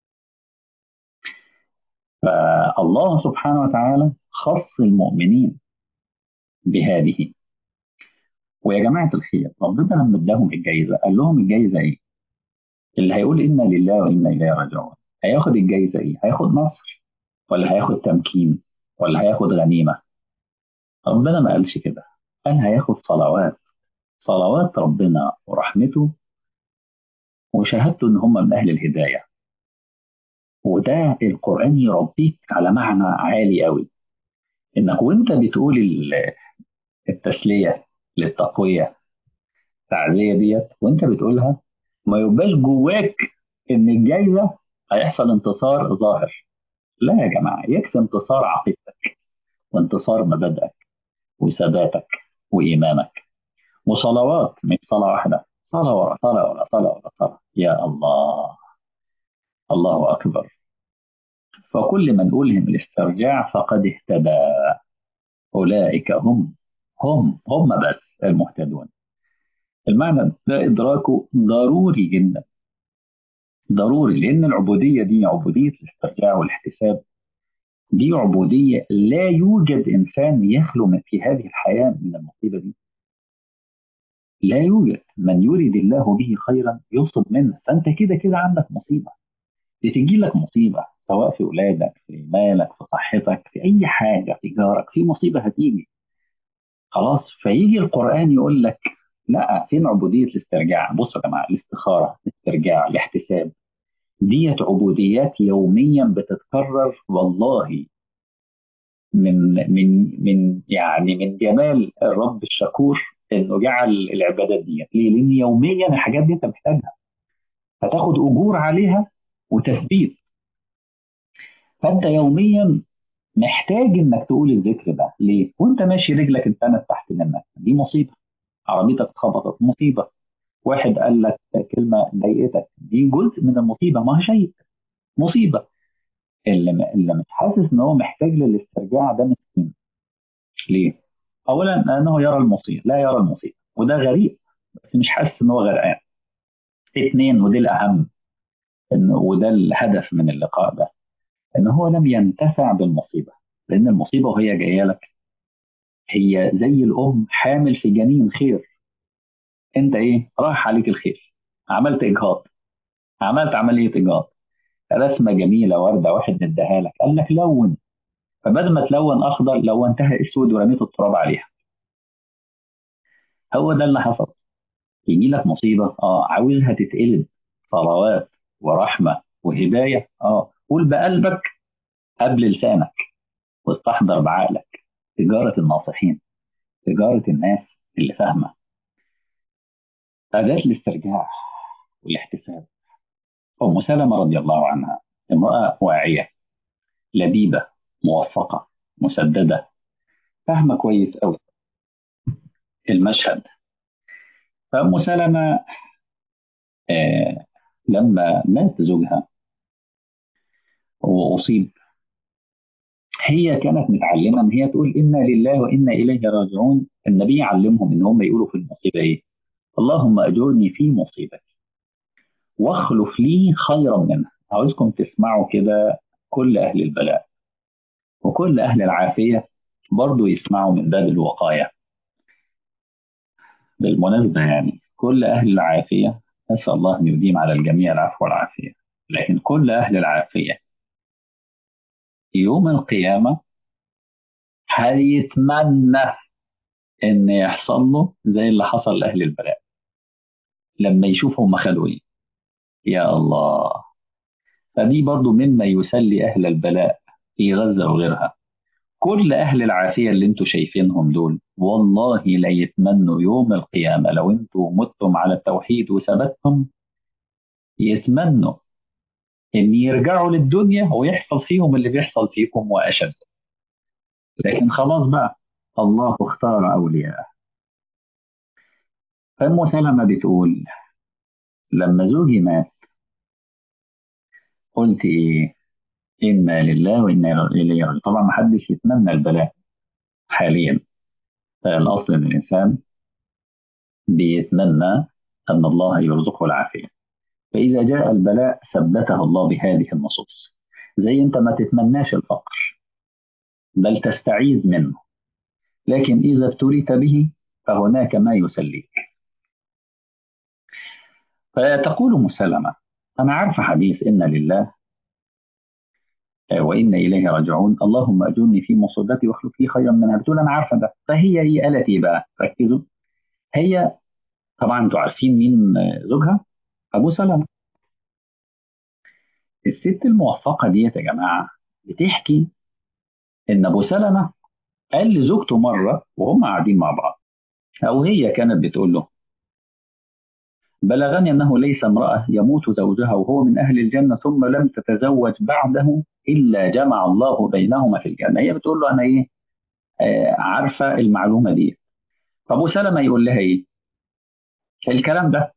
فالله سبحانه وتعالى خص المؤمنين بهذه. ويا جماعة الخير، ربنا لما اداهم الجايزة قال لهم الجايزة إيه؟ اللي هيقول إنا لله وإنا إليه راجعون هياخد الجايزة إيه؟ هياخد نصر، ولا هياخد تمكين، ولا هياخد غنيمة؟ ربنا ما قالش كده، قال هياخد صلوات. صلوات ربنا ورحمته وشهادته إن هم من أهل الهداية. وده القرآن يربيك على معنى عالي قوي، إنك وإنت بتقول ال- التسلية للتقوية، التعزية ديت وإنت بتقولها، ما يبقاش جواك إن الجايزة هيحصل انتصار ظاهر. لا يا جماعة، يكفي انتصار عقيدتك وانتصار مبادئك وثباتك وإيمانك. وصلوات مش صلاة واحدة، صلاة ورا صلاة ورا صلاة ورا صلاة. يا الله، الله أكبر. فكل من ألهم الاسترجاع فقد اهتدى. أولئك هم هم هم بس المهتدون. المعنى ده إدراكه ضروري جدا، ضروري، لأن العبودية دي عبودية الاسترجاع والاحتساب. دي عبودية لا يوجد إنسان يخلو من في هذه الحياة من المصيبة دي. لا يوجد من يريد الله به خيرا يصب منه. فأنت كده كده عندك مصيبة، بتجي لك مصيبة، سواء في أولادك، في مالك، في صحتك، في أي حاجة، في جارك، في مصيبة هتيجي. خلاص، فيجي القرآن يقول لك لا، فين عبودية الاسترجاع؟ بصوا يا جماعة، الاستخارة، الاسترجاع، الاحتساب، ديت عبوديات يوميا بتتكرر. والله من من من يعني من جمال الرب الشكور انه جعل العبادات ديت ليه؟ لان يوميا الحاجات دي انت محتاجها، فتاخد اجور عليها وتثبيت. فانت يوميا محتاج انك تقول الذكر ده ليه؟ وانت ماشي رجلك اتنت تحت منك، دي مصيبه. عربيتك اتخبطت، مصيبه. واحد قال لك كلمه ضايقتك، دي جزء من المصيبه، ما هي شيء مصيبه. اللي اللي مش حاسس ان هو محتاج للاسترجاع ده مسكين. ليه؟ اولا لانه يرى المصير، لا يرى المصير، وده غريب، بس مش حاسس ان هو غرقان. اثنين، ودي الاهم، إن وده الهدف من اللقاء ده، ان هو لم ينتفع بالمصيبه. لان المصيبه وهي جايه لك هي زي الام حامل في جنين خير. انت ايه؟ راح عليك الخير، عملت اجهاض، عملت عمليه اجهاض، رسمة جميلة وردة واحد مديها لك، قال لك لون، فبدل ما تلون أخضر لونتها أسود ورميت التراب عليها. هو ده اللي حصل. يجي لك مصيبة اه عاوزها تتقلب صلوات ورحمة وهداية، اه قول بقلبك قبل لسانك، واستحضر بعقلك تجارة الناصحين، تجارة الناس اللي فاهمة، أداة الاسترجاع والاحتساب. أم سلمة رضي الله عنها امرأة واعية، لبيبة، موفقة، مسددة، فاهمة كويس أوي المشهد. فأم سلمة آه لما مات زوجها وأصيب، هي كانت متعلمة إن هي تقول إنا لله وإنا إليه راجعون. النبي علمهم إن هم يقولوا في المصيبة إيه؟ اللهم أجرني في مصيبتي واخلف لي خيرا منها. عاوزكم تسمعوا كده، كل أهل البلاء وكل أهل العافية برضو يسمعوا من باب الوقاية. بالمناسبة يعني كل أهل العافية، أسأل الله أن يديم على الجميع العفو والعافية، لكن كل أهل العافية يوم القيامة هيتمنى إن يحصل له زي اللي حصل لأهل البلاء لما يشوفوا هم خدوا إيه. يا الله. فدي برضو مما يسلي أهل البلاء في غزة وغيرها. كل أهل العافية اللي انتوا شايفينهم دول والله لا يتمنوا يوم القيامة لو انتوا متم على التوحيد وثبتهم، يتمنوا ان يرجعوا للدنيا ويحصل فيهم اللي بيحصل فيكم واشد. لكن خلاص بقى، الله اختار اولياءه. فام سلمة بتقول لما زوجي مات قلت ايه؟ انا لله وانا اليه راجعون. طبعا ما حدش يتمنى البلاء حاليا، فالاصل ان الانسان بيتمنى ان الله يرزقه العافيه. فاذا جاء البلاء ثبته الله بهذه النصوص. زي انت ما تتمناش الفقر، بل تستعيذ منه، لكن اذا ابتليت به فهناك ما يسليك. فتقول مسلمة أنا عارفة حديث إن لله وإن إليه راجعون، اللهم أجرني في مصيبتي واخلف لي خيرا منها. بتقول أنا عارفة ده. فهي هي قالت إيه بقى؟ ركزوا. هي طبعا أنتوا عارفين مين زوجها؟ أبو سلمة. الست الموفقة ديت يا جماعة بتحكي إن أبو سلمة قال لزوجته مرة وهم قاعدين مع بعض، أو هي كانت بتقول له بلغني أنه ليس امرأة يموت زوجها وهو من أهل الجنة ثم لم تتزوج بعده إلا جمع الله بينهما في الجنة. هي بتقول له أنا إيه، آه عارفة المعلومة دي. فأبو سلمة يقول لها إيه الكلام ده،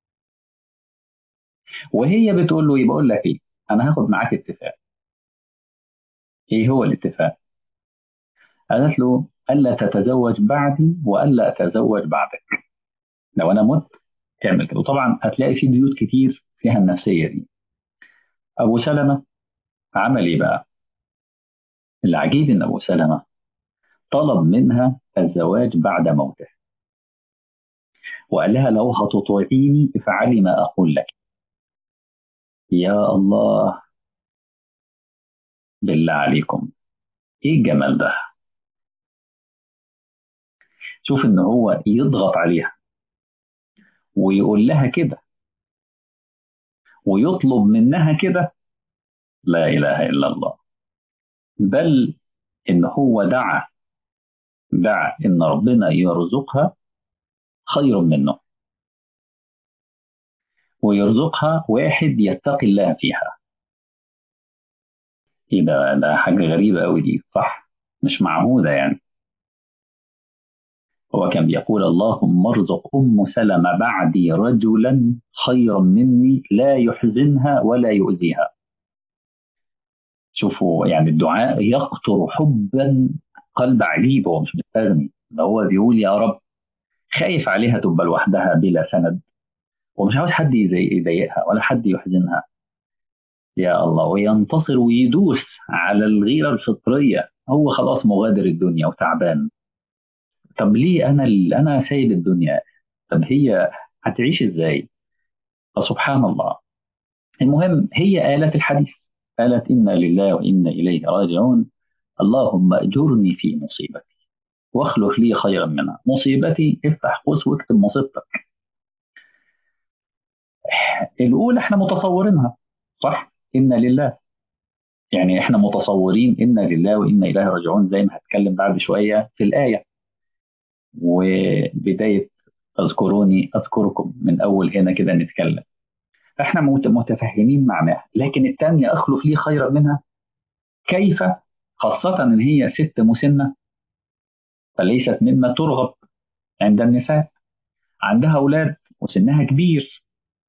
وهي بتقول له إيه؟ بقول لك إيه، أنا هاخد معاك اتفاق. إيه هو الاتفاق؟ قالت له ألا تتزوج بعدي وألا أتزوج بعدك. لو أنا مت تعمل كده. وطبعا هتلاقي في بيوت كتير فيها النفسية دي. أبو سلمة عمل إيه بقى؟ العجيب إن أبو سلمة طلب منها الزواج بعد موته، وقال لها لو هتطيعيني افعلي ما أقول لك. يا الله، بالله عليكم إيه الجمال ده. شوف إن هو يضغط عليها ويقول لها كده ويطلب منها كده. لا إله إلا الله. بل إن هو دعا دعا إن ربنا يرزقها خير منه، ويرزقها واحد يتقي الله فيها. إيه ده؟ ده حاجة غريبة أوي دي، صح؟ مش معهودة يعني. هو كان بيقول اللهم ارزق أم سلمة بعدي رجلا خيرا مني لا يحزنها ولا يؤذيها. شوفوا يعني الدعاء يقطر حبا، قلب عجيب. هو مش مستغني، ده هو بيقول يا رب خايف عليها تبقى لوحدها بلا سند، ومش عاوز حد يزي- يضايقها ولا حد يحزنها. يا الله. وينتصر ويدوس على الغيرة الفطرية. هو خلاص مغادر الدنيا وتعبان. طب ليه أنا ال- أنا سايب الدنيا؟ طب هي هتعيش إزاي؟ فسبحان الله. المهم هي آلة الحديث، قالت إنا لله وإنا إليه راجعون. اللهم أجرني في مصيبتي واخلف لي خيرا منها. مصيبتي افتح قوس واكتب مصيبتك. الأولى احنا متصورينها صح، إنا لله، يعني احنا متصورين إنا لله وإنا إليه راجعون زي ما هتكلم بعد شوية في الآية. وبداية اذكروني أذكركم من أول هنا كده نتكلم، فاحنا مت- متفهمين معناها. لكن الثانية أخلف لي خيرا منها، كيف؟ خاصة إن هي ست مسنة، فليست مما ترغب عند النساء، عندها أولاد وسنها كبير،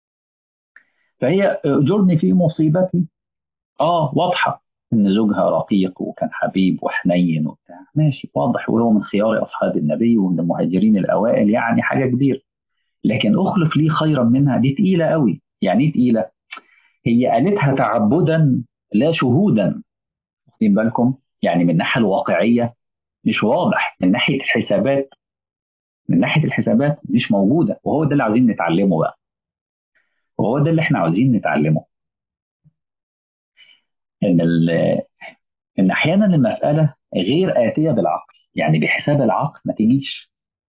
فهي أجرني في مصيبتي. آه واضحة إن زوجها رقيق وكان حبيب وحنين وبتاع، ماشي واضح، وهو من خيار أصحاب النبي ومن المهاجرين الأوائل، يعني حاجة كبيرة. لكن أخلف لي خيرا منها دي تقيلة قوي. يعني إيه تقيلة؟ هي قالتها تعبدا لا شهودا، واخدين بالكم؟ يعني من الناحية الواقعية مش واضح، من ناحية الحسابات، من ناحية الحسابات مش موجودة. وهو ده اللي عاوزين نتعلمه بقى، وهو ده اللي احنا عاوزين نتعلمه. ان ال- ان احيانا المسألة غير آتية بالعقل، يعني بحساب العقل ما تجيش،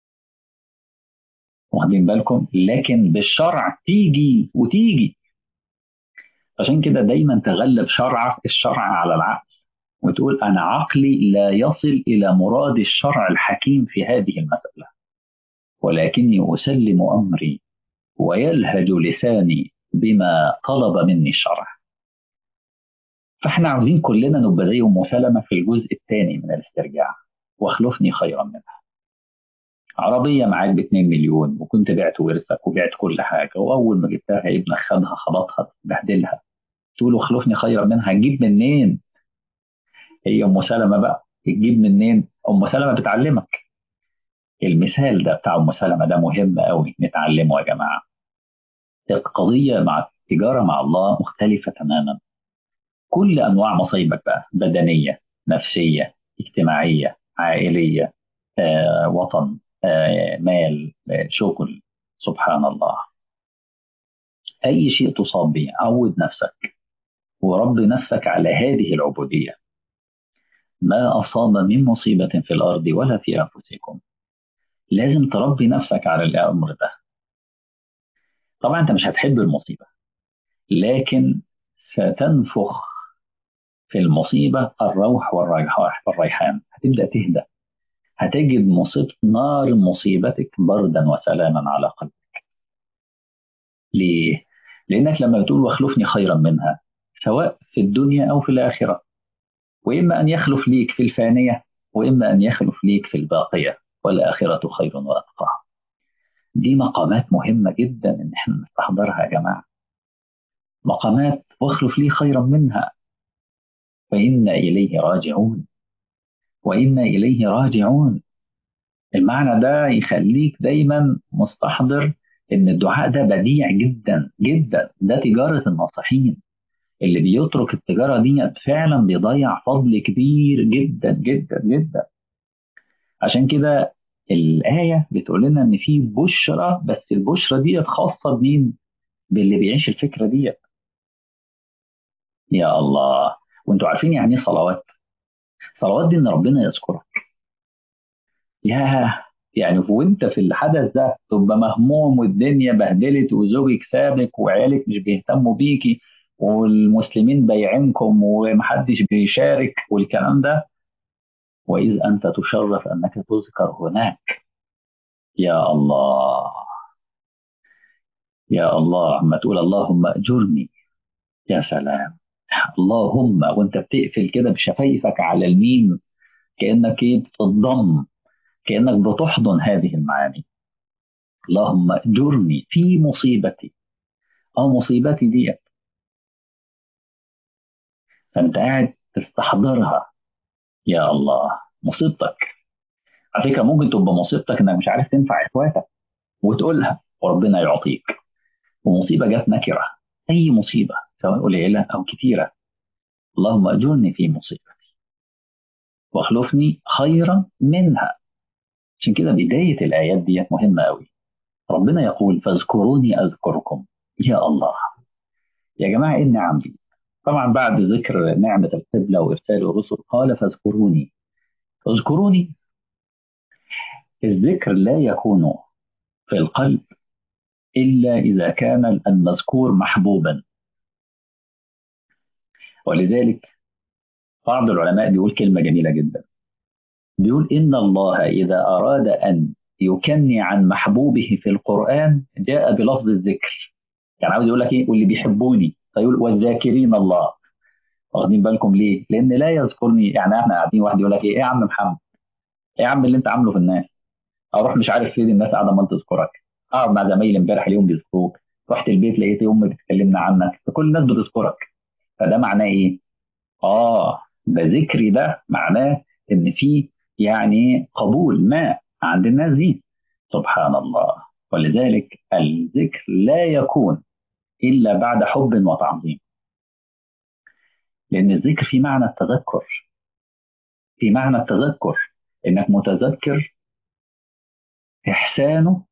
واخدين بالكم؟ لكن بالشرع تيجي وتيجي. عشان كده دايما تغلب شرع الشرع على العقل، وتقول انا عقلي لا يصل الى مراد الشرع الحكيم في هذه المسألة، ولكني اسلم امري ويلهج لساني بما طلب مني الشرع. فاحنا عاوزين كلنا نبقى زي ام سلمة في الجزء الثاني من الاسترجاع، واخلفني خيرا منها. عربية معاك ب اتنين مليون وكنت بعت ورثك وبعت كل حاجة، وأول ما جبتها ابنك خدها خبطها بهدلها، تقول اخلفني خيرا منها، هتجيب منين؟ هي أم سلمة بقى تجيب منين؟ أم سلمة بتعلمك. المثال ده بتاع أم سلمة ده مهم قوي نتعلمه يا جماعة. القضية مع التجارة مع الله مختلفة تماما. كل أنواع مصايبك بقى، بدنية، نفسية، اجتماعية، عائلية، آه، وطن، آه، مال، آه، شغل، سبحان الله، أي شيء تصاب به عود نفسك وربي نفسك على هذه العبودية. ما أصاب من مصيبة في الأرض ولا في أنفسكم، لازم تربي نفسك على الأمر ده. طبعا أنت مش هتحب المصيبة، لكن ستنفخ في المصيبة الروح والريح- والريحان، هتبدأ تهدى، هتجد مصيبة نار مصيبتك بردا وسلاما على قلبك. ليه؟ لأنك لما بتقول واخلفني خيرا منها، سواء في الدنيا أو في الآخرة، وإما أن يخلف ليك في الفانية وإما أن يخلف ليك في الباقية، والآخرة خير وأبقى. دي مقامات مهمة جدا إن احنا نستحضرها يا جماعة. مقامات واخلف لي خيرا منها، فإنا إليه راجعون، وإنا إليه راجعون. المعنى ده يخليك دايما مستحضر إن الدعاء ده بديع جدا جدا، ده تجارة الناصحين. اللي بيترك التجارة دي فعلا بيضيع فضل كبير جدا جدا جدا. عشان كده الآية بتقول لنا إن في بشرى، بس البشرى دي خاصة بمين؟ باللي بيعيش الفكرة دي. يا الله، وانتوا عارفين يعني ايه صلوات؟ صلوات دي ان ربنا يذكرك. ياه، يعني وانت في الحدث ده تبقى مهموم والدنيا بهدلت وزوجك سابك وعيالك مش بيهتموا بيكي والمسلمين بايعينكم ومحدش بيشارك والكلام ده، وإذ أنت تشرف أنك تذكر هناك. يا الله، يا الله، عما تقول اللهم أجرني، يا سلام. اللهم وانت بتقفل كده بشفايفك على الميم، كأنك ايه بتضم، كأنك بتحضن هذه المعاني. اللهم أجرني في مصيبتي، أو مصيبتي دي، فأنت قاعد تستحضرها. يا الله، مصيبتك على فكرة ممكن تبقى مصيبتك إنك مش عارف تنفع إخواتك وتقولها وربنا يعطيك، ومصيبة جت نكرة. أي مصيبة سواء قليلة أو كثيرة، اللهم أجرني في مصيبتي واخلفني خيرا منها. عشان كده بداية الآيات دي مهمة أوي. ربنا يقول فاذكروني أذكركم. يا الله، يا جماعة إيه النعم دي؟ طبعا بعد ذكر نعمة القبلة وإرسال الرسل قال فاذكروني. اذكروني. الذكر لا يكون في القلب إلا إذا كان المذكور محبوبا. ولذلك بعض العلماء بيقول كلمة جميلة جدا، بيقول إن الله إذا أراد أن يكني عن محبوبه في القرآن جاء بلفظ الذكر. يعني عاوز يقول لك إيه؟ واللي بيحبوني فيقول والذاكرين الله. واخدين بالكم ليه؟ لأن لا يذكرني، يعني احنا قاعدين واحد يقول لك إيه إيه يا عم محمد؟ إيه يا عم اللي أنت عامله في الناس؟ أروح مش عارف فين الناس قاعدة ما تذكرك، أقعد مع زمايلي امبارح اليوم بيذكروك، رحت البيت لقيت أمي بتكلمنا عنك، فكل الناس بتذكرك. فده معناه إيه؟ آه ده ذكري، ده معناه إن في يعني قبول ما عند الناس دي. سبحان الله. ولذلك الذكر لا يكون إلا بعد حب وتعظيم، لأن الذكر في معنى التذكر، في معنى التذكر إنك متذكر إحسانه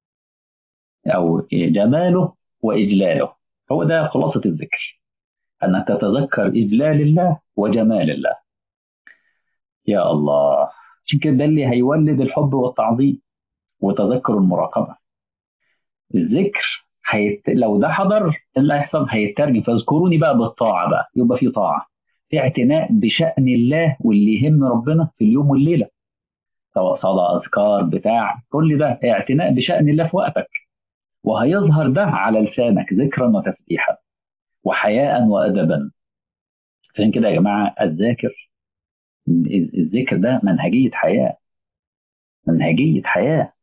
أو جماله وإجلاله. هو ده خلاصة الذكر، أنك تتذكر إجلال الله وجمال الله. يا الله. عشان كده ده اللي هيولد الحب والتعظيم وتذكر المراقبة. الذكر هيت... لو ده حضر إيه اللي هيحصل؟ هيترجم فاذكروني بقى بالطاعة، بقى يبقى في طاعة، في اعتناء بشأن الله واللي يهم ربنا في اليوم والليلة، سواء صلاة أذكار بتاع كل ده اعتناء بشأن الله في وقتك. وهيظهر ده على لسانك ذكرا وتسبيحا وحياء وأدبا. عشان كده يا جماعة الذاكر، الذكر ده منهجية حياة، منهجية حياة.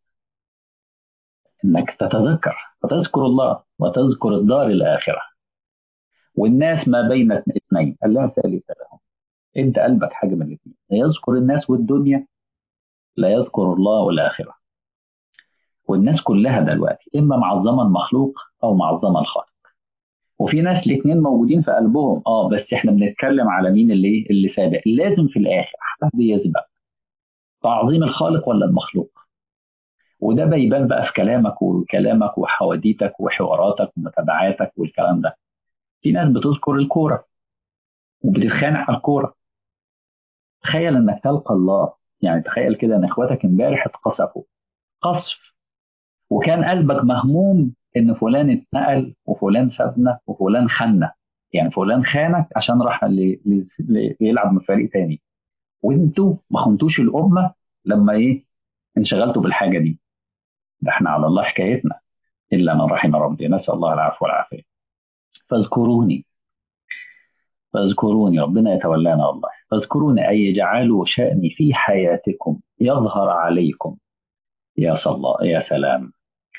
إنك تتذكر وتذكر الله وتذكر الدار الآخرة والناس ما بين اثنين الله ثالث لهم. انت قلبك حاجه من الاثنين، لا يذكر الناس والدنيا، لا يذكر الله والاخره. والناس كلها دلوقتي اما معظمه المخلوق او معظمه الخالق. وفي ناس الاثنين موجودين في قلبهم، اه بس احنا بنتكلم على مين اللي اللي سابق. لازم في الاخر حد يسبق، تعظيم الخالق ولا المخلوق. وده بيبان بقى في كلامك وكلامك وحواديتك وحواراتك ومتابعاتك والكلام ده. في ناس بتذكر الكوره وبتتخانق على الكوره. تخيل انك تلقى الله، يعني تخيل كده ان اخواتك امبارح اتقصفوا قصف، وكان قلبك مهموم ان فلان اتنقل وفلان سابنا وفلان خاننا، يعني فلان خانك عشان راح ل- ل- ل- يلعب من فريق تاني، وانتوا ما خنتوش الامه لما ايه انشغلتوا بالحاجه دي. ده احنا على الله حكايتنا، الا من رحم ربي، نسال الله العفو والعافيه. فاذكروني، فاذكروني ربنا يتولانا والله. فاذكروني اي اجعلوا شأني في حياتكم يظهر عليكم. يا صلى يا سلام.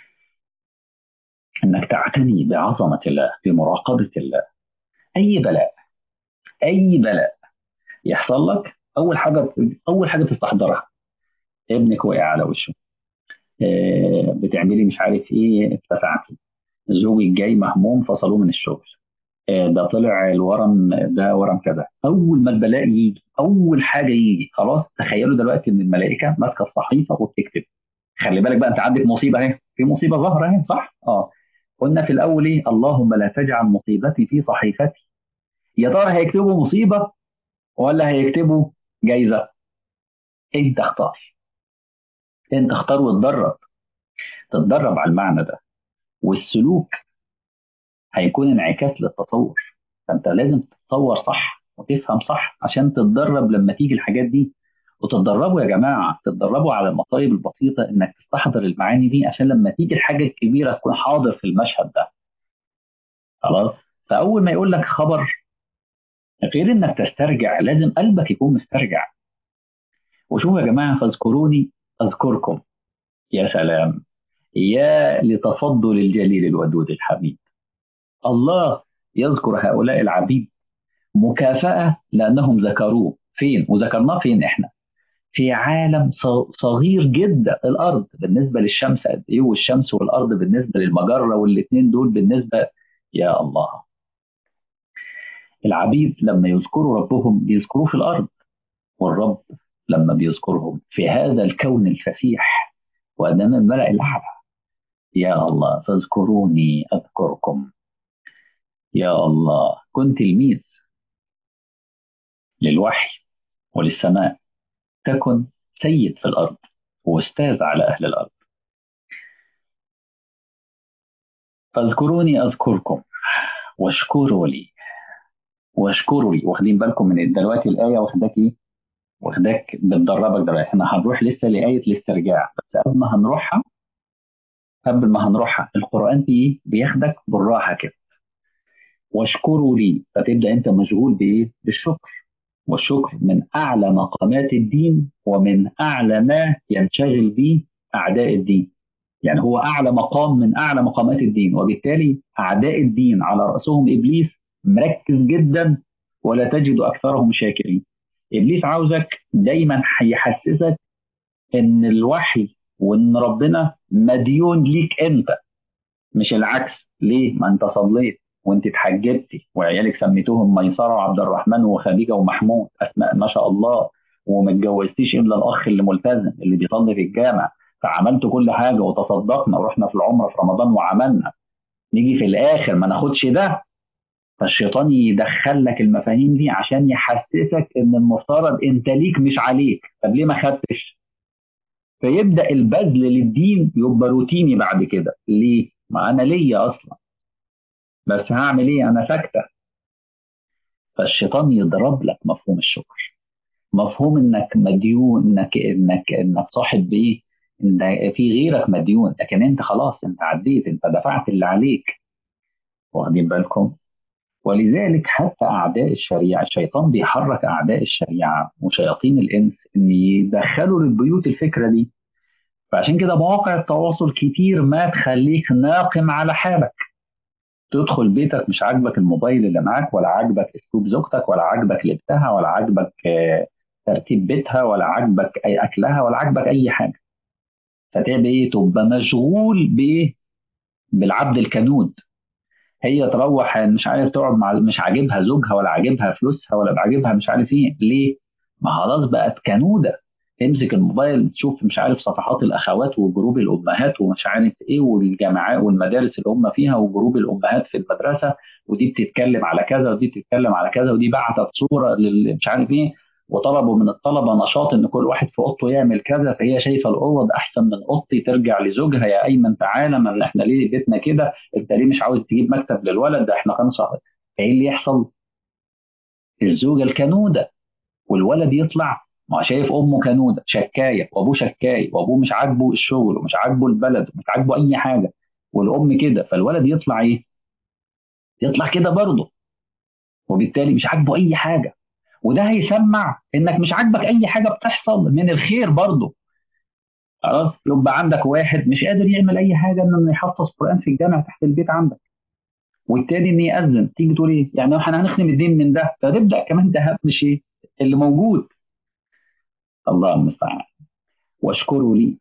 انك تعتني بعظمه الله، بمراقبه الله. اي بلاء، اي بلاء يحصل لك، اول حاجه اول حاجه تستحضرها، ابنك وقع على وشه، آه، بتعملي مش عارف ايه اتلسعتي، زوجك جاي مهموم فصلوه من الشغل، آه، ده طلع الورم، ده ورم كذا. اول ما البلاء يجي، اول حاجه يجي خلاص، تخيلوا دلوقتي ان الملائكه ماسكه الصحيفه وبتكتب. خلي بالك بقى، انت عندك مصيبه اهي، في مصيبه ظاهره اهي، صح؟ اه. قلنا في الاول ايه؟ اللهم لا تجعل مصيبتي في صحيفتي. يا ترى هيكتبوا مصيبه ولا هيكتبوا جايزه؟ انت اختار، انت اختار وتدرب، تتدرب على المعنى ده. والسلوك هيكون انعكاس للتصور. فانت لازم تتصور صح وتفهم صح عشان تتدرب لما تيجي الحاجات دي. وتتدربوا يا جماعه، تتدربوا على المصايب البسيطه انك تستحضر المعاني دي عشان لما تيجي الحاجه الكبيره تكون حاضر في المشهد ده. خلاص. فاول ما يقول لك خبر، غير انك تسترجع، لازم قلبك يكون مسترجع. وشوفوا يا جماعه، فاذكروني اذكركم. يا سلام، يا لتفضل الجليل الودود الحميد. الله يذكر هؤلاء العبيد مكافأة لأنهم ذكروه فين، وذكرناه فين إحنا؟ في عالم ص- صغير جدا. الأرض بالنسبة للشمس قد إيه، والشمس والأرض بالنسبة للمجرة، والاتنين دول بالنسبة. يا الله. العبيد لما يذكروا ربهم بيذكروه في الأرض، والرب لما بيذكرهم في هذا الكون الفسيح وأمام الملأ الأعلى. يا الله فاذكروني أذكركم. يا الله، كن تلميذ للوحي وللسماء، تكن سيد في الأرض وأستاذ على أهل الأرض. فاذكروني أذكركم واشكروا لي واشكروا لي. واخدين بالكم من دلوقتي الآية واخداك إيه؟ واخداك بتدربك دلوقتي. احنا هنروح لسه لآية الاسترجاع، بس قبل ما هنروحها قبل ما هنروحها القرآن فيه بياخدك بالراحة كده. واشكروا لي، فتبدأ أنت مشغول بإيه؟ بالشكر. والشكر من أعلى مقامات الدين ومن أعلى ما ينشغل به أعداء الدين. يعني هو أعلى مقام من أعلى مقامات الدين، وبالتالي أعداء الدين على رأسهم إبليس مركز جدا، ولا تجد أكثرهم شاكرين. إبليس عاوزك دايما هيحسسك إن الوحي وإن ربنا مديون ليك أنت، مش العكس. ليه؟ ما انت صليت وانت اتحجبتي وعيالك سميتوهم ميسره وعبد الرحمن وخديجه ومحمود، اسماء ما شاء الله، وما اتجوزتيش الا الاخ اللي ملتزم اللي بيصلي في الجامع. فعملت كل حاجه وتصدقنا ورحنا في العمره في رمضان وعملنا. نيجي في الاخر ما ناخدش ده. فالشيطان يدخل لك المفاهيم دي عشان يحسسك ان المفترض انت ليك مش عليك. طب ليه ما خدتش؟ فيبدا البذل للدين يبقى روتيني بعد كده. ليه؟ ما انا ليا اصلا، بس هعمل ايه؟ انا ساكته. فالشيطان يضرب لك مفهوم الشكر، مفهوم انك مديون، انك انك انك صاحب بايه، ان في غيرك مديون، لكن انت خلاص، انت عديت، انت دفعت اللي عليك. واخدين بالكم؟ ولذلك حتى اعداء الشريعه، الشيطان بيحرك اعداء الشريعه وشياطين الانس ان يدخلوا للبيوت الفكره دي. فعشان كده مواقع التواصل كتير ما تخليك ناقم على حالك. تدخل بيتك مش عاجبك الموبايل اللي معاك، ولا عاجبك اسلوب زوجتك، ولا عاجبك لبسها، ولا عاجبك آه، ترتيب بيتها، ولا عاجبك اي اكلها، ولا عاجبك اي حاجه. فتعمل ايه؟ تبقى مشغول بايه؟ بالعبد الكنود. هي تروح مش عارف تقعد مع، مش عاجبها زوجها، ولا عاجبها فلوسها، ولا عاجبها مش عارف ايه. ليه؟ ما خلاص بقت كنوده. تمسك الموبايل تشوف مش عارف صفحات الاخوات وجروب الامهات ومش عارف ايه، والجامعات والمدارس اللي هم فيها وجروب الامهات في المدرسه، ودي بتتكلم على كذا ودي بتتكلم على كذا، ودي بعتت صوره لل- مش عارف ايه، وطلبوا من الطلبه نشاط ان كل واحد في اوضته يعمل كذا. فهي شايفه الاوض احسن من اوضتي، ترجع لزوجها: يا ايمن تعالى، ما احنا ليه بيتنا كده؟ انت ليه مش عاوز تجيب مكتب للولد ده؟ احنا خمسه. فايه اللي يحصل؟ الزوجه الكنوده، والولد يطلع ما هو شايف امه كنوده شكايه وابوه شكاي، وابوه مش عاجبه الشغل ومش عاجبه البلد ومش عاجبه اي حاجه، والام كده. فالولد يطلع ايه؟ يطلع كده برضه، وبالتالي مش عاجبه اي حاجه. وده هيسمع انك مش عاجبك اي حاجه بتحصل من الخير برضه. خلاص، يبقى عندك واحد مش قادر يعمل اي حاجه انه يحفظ قران في الجامع تحت البيت عندك، والتاني ان يأذن. تيجي تقول ايه؟ يعني احنا هنخدم الدين من ده، فتبدا كمان تهمش ايه اللي موجود. الله المستعان. واشكروا لي.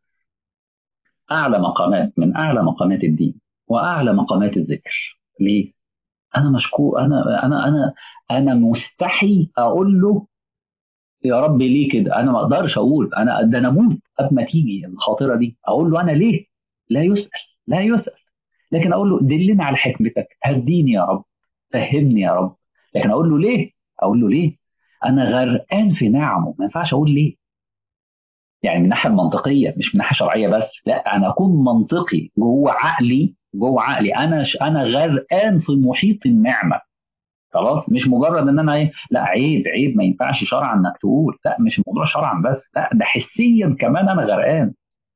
اعلى مقامات، من اعلى مقامات الدين واعلى مقامات الذكر. ليه؟ انا مشكور، انا انا انا انا مستحي اقول له يا رب ليه كده. انا ما اقدرش اقول، انا ده انا اموت قبل ما تيجي الخاطره دي اقول له انا ليه. لا يسأل، لا يسأل. لكن اقول له دلني على حكمتك، هديني يا رب، فهمني يا رب. لكن اقول له ليه؟ اقول له ليه؟ انا غرقان في نعمه، ما ينفعش اقول ليه. يعني من الناحيه المنطقيه مش من ناحيه شرعيه بس، لا، انا اكون منطقي جوه عقلي، جوه عقلي انا ش... انا غرقان في محيط النعمه. خلاص، مش مجرد ان انا ايه، لا عيب عيب ما ينفعش شرعا انك تقول، لا مش الموضوع شرعا بس، لا ده حسيا كمان انا غرقان.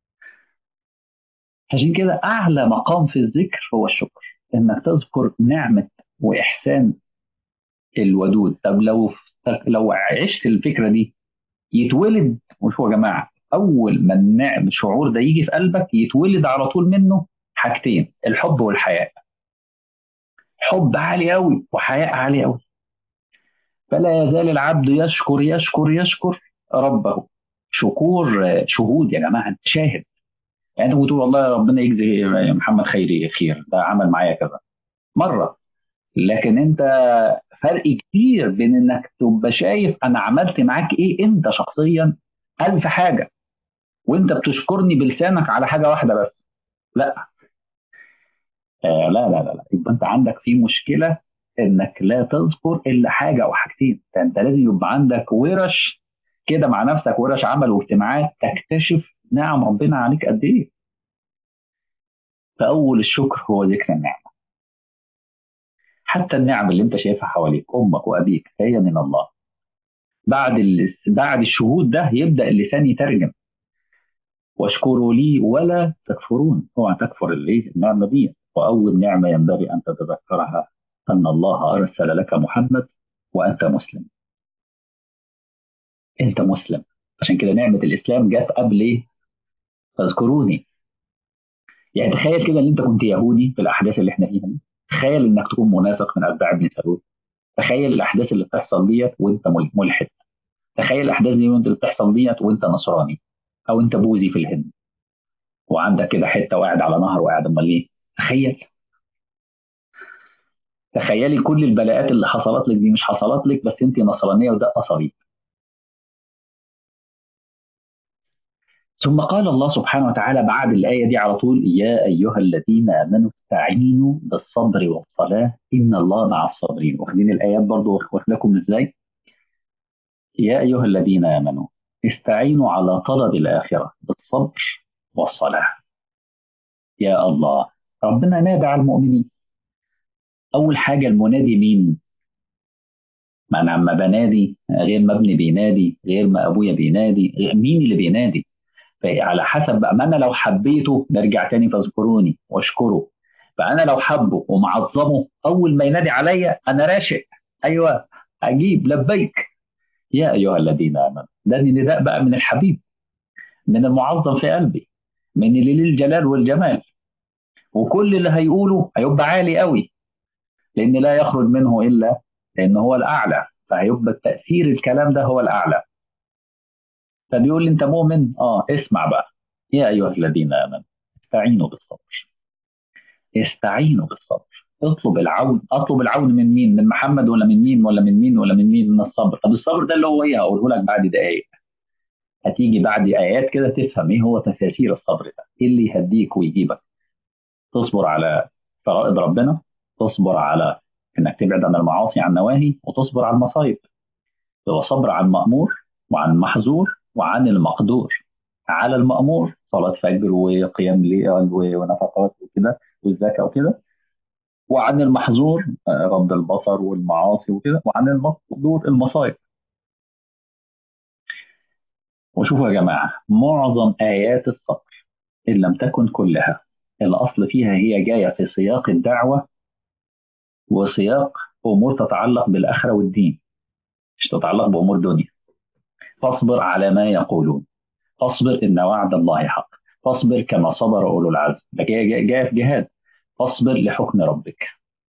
عشان كده اعلى مقام في الذكر هو الشكر، انك تذكر نعمه واحسان الودود. طب لو لو عشت الفكره دي يتولد، وشو يا جماعه، اول ما النعم الشعور ده يجي في قلبك يتولد على طول منه حاجتين: الحب والحياء. حب عالي قوي وحياء عالي قوي. فلا يزال العبد يشكر يشكر يشكر ربه. شكور آه، شهود يا جماعه، انت شاهد. يعني انت بتقول والله ربنا يجزي محمد خيري خير، ده عمل معايا كذا مره. لكن انت فرق كتير بين انك تبقى شايف انا عملت معاك ايه انت شخصيا الف حاجه، وانت بتشكرني بلسانك على حاجه واحده بس. لا، آه لا لا لا لا، يبقى انت عندك في مشكله انك لا تذكر الا حاجه او حاجتين. ده انت لازم يبقى عندك ورش كده مع نفسك، ورش عمل واجتماعات تكتشف نعم ربنا عليك قد ايه. فاول الشكر هو ذكر النعم. حتى النعم اللي انت شايفها حواليك، امك وابيك، هي من الله. بعد ال... بعد الشهود ده يبدا اللسان يترجم. واشكروا لي ولا تكفرون، اوعى تكفر اللي النعمه دي. واول نعمه ينبغي ان تتذكرها ان الله ارسل لك محمد وانت مسلم. انت مسلم. عشان كده نعمه الاسلام جت قبل ايه؟ فاذكروني. يعني تخيل كده ان انت كنت يهودي في الاحداث اللي احنا فيها دي. تخيل انك تكون منافق من اتباع ابن سلول. تخيل الاحداث اللي بتحصل ديت وانت مل- ملحد. تخيل الاحداث دي وانت اللي بتحصل ديت وانت نصراني، او انت بوذي في الهند، وعندك كده حته وقاعد على نهر وقاعد، امال ايه؟ تخيل. تخيلي كل البلاءات اللي حصلت لك دي مش حصلت لك بس انت نصرانيه وده صليب. ثم قال الله سبحانه وتعالى بعد الايه دي على طول: يا ايها الذين امنوا استعينوا بالصبر والصلاه ان الله مع الصابرين. واخدين الايات برضو واخداكم ازاي؟ يا ايها الذين امنوا استعينوا على طلب الاخره بالصبر والصلاه. يا الله. ربنا نادى على المؤمنين. اول حاجه المنادي مين؟ ما انا عم بنادي غير ما ابني بينادي، غير ما ابويا بينادي، غير مين اللي بينادي. فعلى حسب بقى، ما انا لو حبيته نرجع تاني فاذكروني واشكره. فانا لو حبه ومعظمه اول ما ينادي عليا انا راشق. ايوه، اجيب لبيك. يا ايها الذين امنوا، ده نداء بقى من الحبيب، من المعظم في قلبي، من اللي ليه الجلال والجمال. وكل اللي هيقوله هيبقى عالي قوي، لان لا يخرج منه الا لان هو الاعلى، فهيبقى التاثير الكلام ده هو الاعلى. فبيقول لي انت مؤمن؟ اه، اسمع بقى. يا ايها الذين امنوا استعينوا بالصبر. استعينوا بالصبر. اطلب العون. اطلب العون من مين؟ من محمد ولا من مين ولا من مين ولا من مين؟ من الصبر. طب الصبر ده اللي هو ايه؟ هقوله لك بعد دقائق. هتيجي بعد ايات كده تفهم ايه هو تفاسير الصبر ده، ايه اللي يهديك ويجيبك. تصبر على فرائض ربنا، تصبر على انك تبعد عن المعاصي عن النواهي، وتصبر على المصايب. هو صبر عن مأمور وعن المحظور وعن المقدور. على المأمور صلاة فجر وقيام ليل ونفقات وكده والزكاة وكده. وعن المحظور آه، غض البصر والمعاصي وكده. وعن المقدور المصائب. وشوفوا يا جماعة، معظم آيات الصبر إن لم تكن كلها، الأصل فيها هي جاية في سياق الدعوة وسياق أمور تتعلق بالآخرة والدين، مش تتعلق بأمور دنيا. فاصبر على ما يقولون، فاصبر إن وعد الله حق، فاصبر كما صبر أولو العزم. ده جاي جاي جاي في جهاد. فاصبر لحكم ربك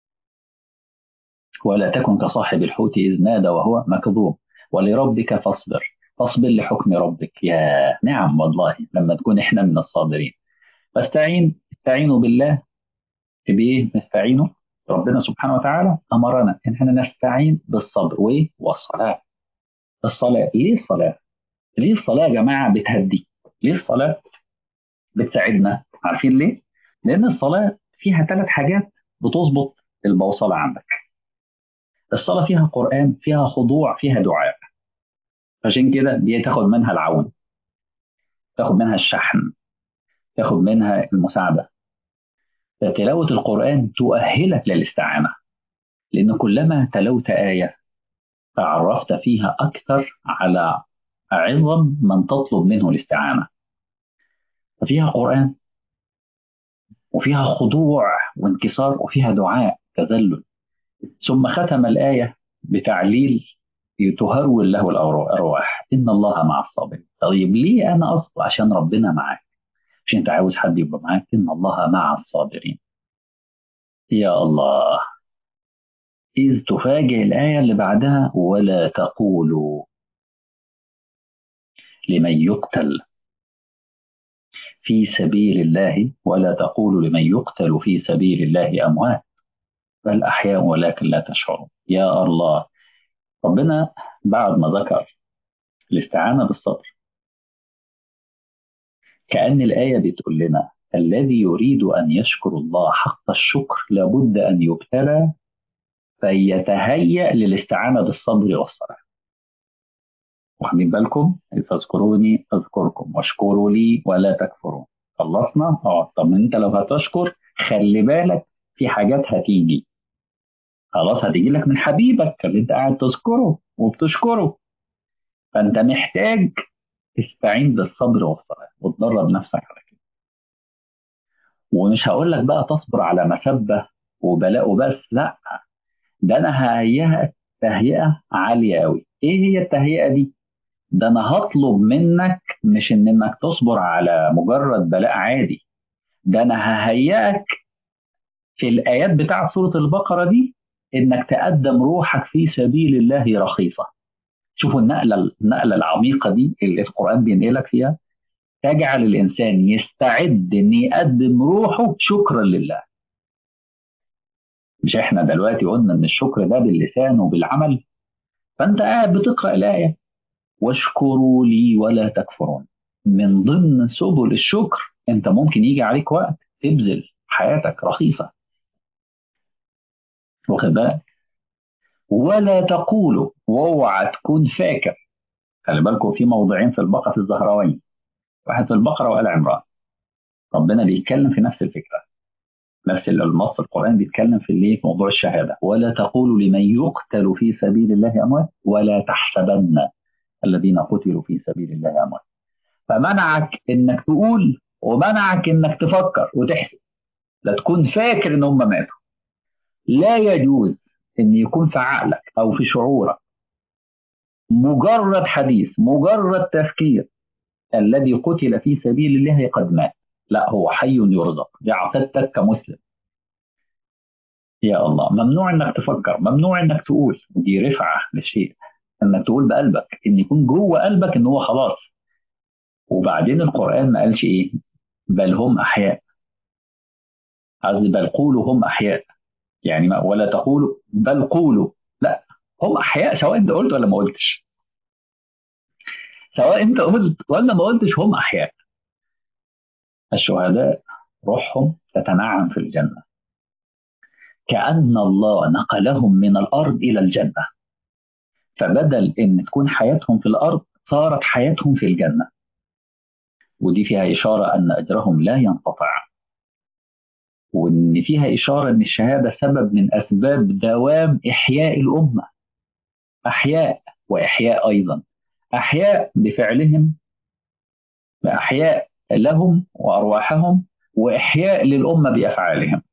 ولا تكن كصاحب الحوت إذ نادى وهو مكظوم ولربك فاصبر. فاصبر لحكم ربك. يا نعم والله لما تكون احنا من الصابرين. فاستعين، استعينوا بالله. بايه نستعينه؟ ربنا سبحانه وتعالى امرنا ان احنا نستعين بالصبر وايه؟ والصلاه. الصلاه، ليه الصلاه؟ ليه الصلاه يا جماعه بتهدي؟ ليه الصلاه بتساعدنا؟ عارفين ليه؟ لان الصلاه فيها ثلاث حاجات بتظبط البوصله عندك. الصلاه فيها قران، فيها خضوع، فيها دعاء. عشان كده دي تاخد منها العون، تاخد منها الشحن، تاخد منها المساعده. فتلاوه القران تؤهلك للاستعانه، لان كلما تلوت ايه تعرفت فيها اكثر على عظم من تطلب منه الاستعانه. ففيها قران وفيها خضوع وانكسار وفيها دعاء تذلل. ثم ختم الايه بتعليل تهرول له الارواح: ان الله مع الصابرين. طيب ليه انا اصبر؟ عشان ربنا معاك. مش انت عاوز حد يبقى معاك؟ ان الله مع الصابرين. يا الله. إذ تفاجئ الآية اللي بعدها: ولا تقولوا لمن يقتل في سبيل الله، ولا تقولوا لمن يقتل في سبيل الله أموات بل أحياء ولكن لا تشعرون. يا الله. ربنا بعد ما ذكر الاستعانة بالصبر، كأن الآية بتقول لنا الذي يريد أن يشكر الله حق الشكر لابد أن يبتلى فيتهيأ للاستعانة بالصبر والصلاة. واخدين بالكم؟ فاذكروني أذكركم واشكروا لي ولا تكفرون. خلصنا؟ اه. طب انت لو هتشكر خلي بالك في حاجات هتيجي، خلاص هتيجي لك من حبيبك اللي انت قاعد تذكره وبتشكره. فانت محتاج تستعين بالصبر والصلاة وتدرب نفسك على كده. ومش هقول لك بقى تصبر على مسبة وبلاء وبس، لا، ده انا ههيئك تهيئة عالية قوي. ايه هي التهيئة دي؟ ده انا هطلب منك مش ان انك تصبر على مجرد بلاء عادي، ده انا ههيئك في الايات بتاعت سورة البقرة دي انك تقدم روحك في سبيل الله رخيصة. شوفوا النقلة النقلة العميقة دي اللي القرآن بينقلك فيها، تجعل الإنسان يستعد إن يقدم روحه شكرا لله. مش إحنا دلوقتي قلنا إن الشكر ده باللسان وبالعمل؟ فأنت قاعد بتقرأ الآية واشكروا لي ولا تكفرون، من ضمن سبل الشكر أنت ممكن يجي عليك وقت تبذل حياتك رخيصة، واخد بالك؟ ولا تقولوا، واوعى تكون فاكر. خلي بالكم في موضعين في البقرة، في الزهراوين، واحد في البقرة وآل عمران، ربنا بيتكلم في نفس الفكرة، نفس النص. القرآن بيتكلم في الايه، في موضوع الشهادة. ولا تقولوا لمن يقتل في سبيل الله أموات ولا تحسبن الذين قتلوا في سبيل الله أموات. فمنعك إنك تقول ومنعك إنك تفكر وتحسب، لا تكون فاكر إن هم ماتوا. لا يجوز إن يكون في عقلك أو في شعورك مجرد حديث، مجرد تفكير الذي قتل في سبيل الله قد مات. لا، هو حي يرزق، دي عقيدتك كمسلم. يا الله، ممنوع انك تفكر، ممنوع انك تقول، ودي رفعه للشيء انك تقول بقلبك، ان يكون جوه قلبك ان هو خلاص. وبعدين القران ما قالش ايه؟ بل هم احياء، قصدي بل قولوا هم احياء. يعني ما ولا تقولوا بل قولوا، لا، هم احياء سواء انت قلت ولا ما قلتش، سواء انت قلت ولا ما قلتش هم احياء. الشهداء روحهم تتنعم في الجنه، كأن الله نقلهم من الارض الى الجنه، فبدل ان تكون حياتهم في الارض صارت حياتهم في الجنه. ودي فيها إشارة أن أجرهم لا ينقطع، وإن فيها إشارة أن الشهادة سبب من أسباب دوام إحياء الأمة. أحياء وإحياء أيضا، أحياء بفعلهم، أحياء لهم وأرواحهم، وإحياء للأمة بأفعالهم.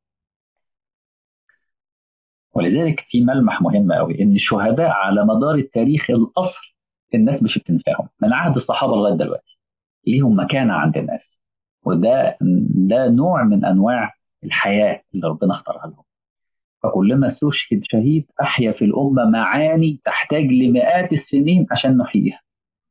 ولذلك في ملمح مهم قوي إن الشهداء على مدار التاريخ الأصل الناس مش بتنساهم، من عهد الصحابة لغاية دلوقتي ليهم مكانة عند الناس. وده ده نوع من أنواع الحياة اللي ربنا اختارها لهم. فكلما استشهد شهيد أحيا في الأمة معاني تحتاج لمئات السنين عشان نحييها.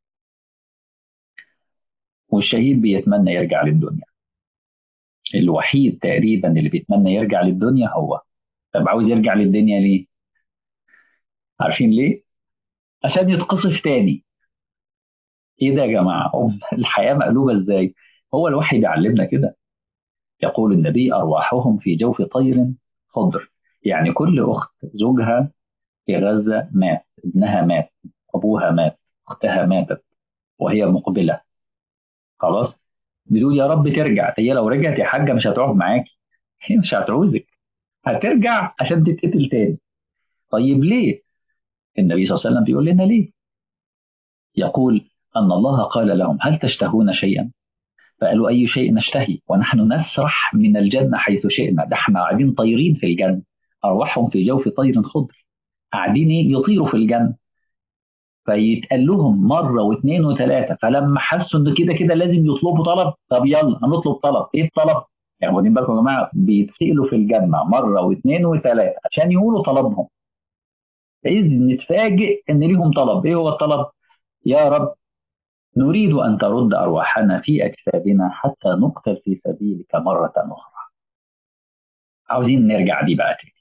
والشهيد بيتمنى يرجع للدنيا، الوحيد تقريبا اللي بيتمنى يرجع للدنيا هو. طب عاوز يرجع للدنيا ليه؟ عارفين ليه؟ عشان يتقصف تاني. ايه ده يا جماعة؟ الحياة مقلوبة ازاي؟ هو الوحي بيعلمنا كده. يقول النبي أرواحهم في جوف طير خضر، يعني كل أخت زوجها في غزة مات، ابنها مات، أبوها مات، أختها ماتت، وهي مقبلة خلاص، بتقول يا رب ترجع. هي لو رجعت يا حاجة مش هتقعد معاكي، هي مش هتعوزك، هترجع عشان تتقتل تاني. طيب ليه؟ النبي صلى الله عليه وسلم بيقول لنا ليه. يقول أن الله قال لهم هل تشتهون شيئا؟ فقالوا أي شيء نشتهي ونحن نسرح من الجنة حيث شئنا. ده احنا قاعدين طايرين في الجنة، أرواحهم في جوف طير خضر، قاعدين يطيروا في الجنة. فيتقال لهم مره واثنين وثلاثه، فلما حسوا ان كده كده لازم يطلبوا طلب، طب يلا هنطلب طلب. ايه الطلب؟ يعني واخدين بالكم يا جماعه، بيتسالوا في الجنه مره واثنين وثلاثه عشان يقولوا طلبهم، اذ نتفاجئ ان ليهم طلب. ايه هو الطلب؟ يا رب نريد ان ترد ارواحنا في اجسادنا حتى نقتل في سبيلك مره اخرى. عاوزين نرجع دي بقى تاني.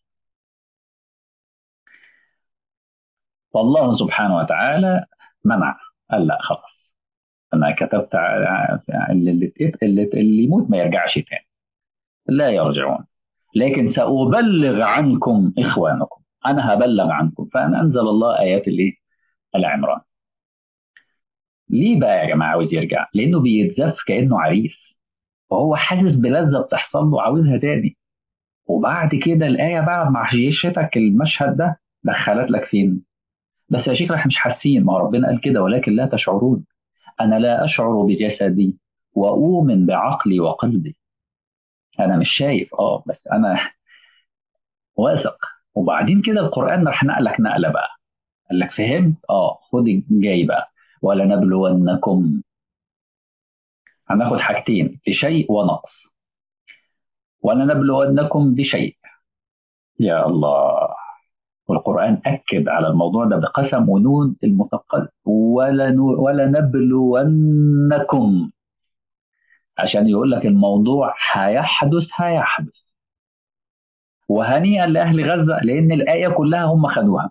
فالله سبحانه وتعالى منع، قال لا خلاص، انا كتبت اللي, اللي, اللي, اللي يموت ما يرجعش تاني، لا يرجعون، لكن سأبلغ عنكم إخوانكم. انا هبلغ عنكم. فانا انزل الله ايات الايه؟ العمران. ليه بقى يا جماعه عاوز يرجع؟ لانه بيتزف كانه عريس، وهو حاسس بلذه بتحصل له عاوزها تاني. وبعد كده الايه بعد ما عيشتك المشهد ده دخلت لك فين؟ بس يا شيخ احنا مش حاسين، ما هو ربنا قال كده ولكن لا تشعرون. انا لا اشعر بجسدي واؤمن بعقلي وقلبي. انا مش شايف اه بس انا واثق. وبعدين كده القران راح نقلك نقله بقى، قال لك فهمت؟ اه خد الجاي بقى. ولنبلونكم، هناخد حاجتين، بشيء ونقص. ولنبلونكم بشيء، يا الله. والقرآن أكد على الموضوع ده بقسم ونون المثقل، ولن ولنبلونكم، عشان يقول لك الموضوع هيحدث هيحدث. وهنيئا لأهل غزة لأن الآية كلها هم خدوها.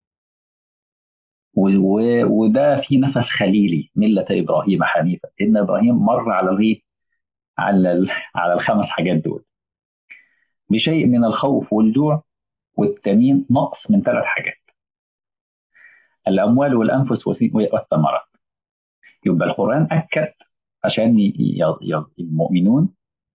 و- و- وده في نفس خليلي ملة إبراهيم حنيفا، إن إبراهيم مر على الغيث، على ال- على الخمس حاجات دول، بشيء من الخوف والجوع، والتانيين نقص من ثلاث حاجات: الأموال والأنفس والثمرات. يبقى القرآن أكد عشان ي- ي- ي- المؤمنون.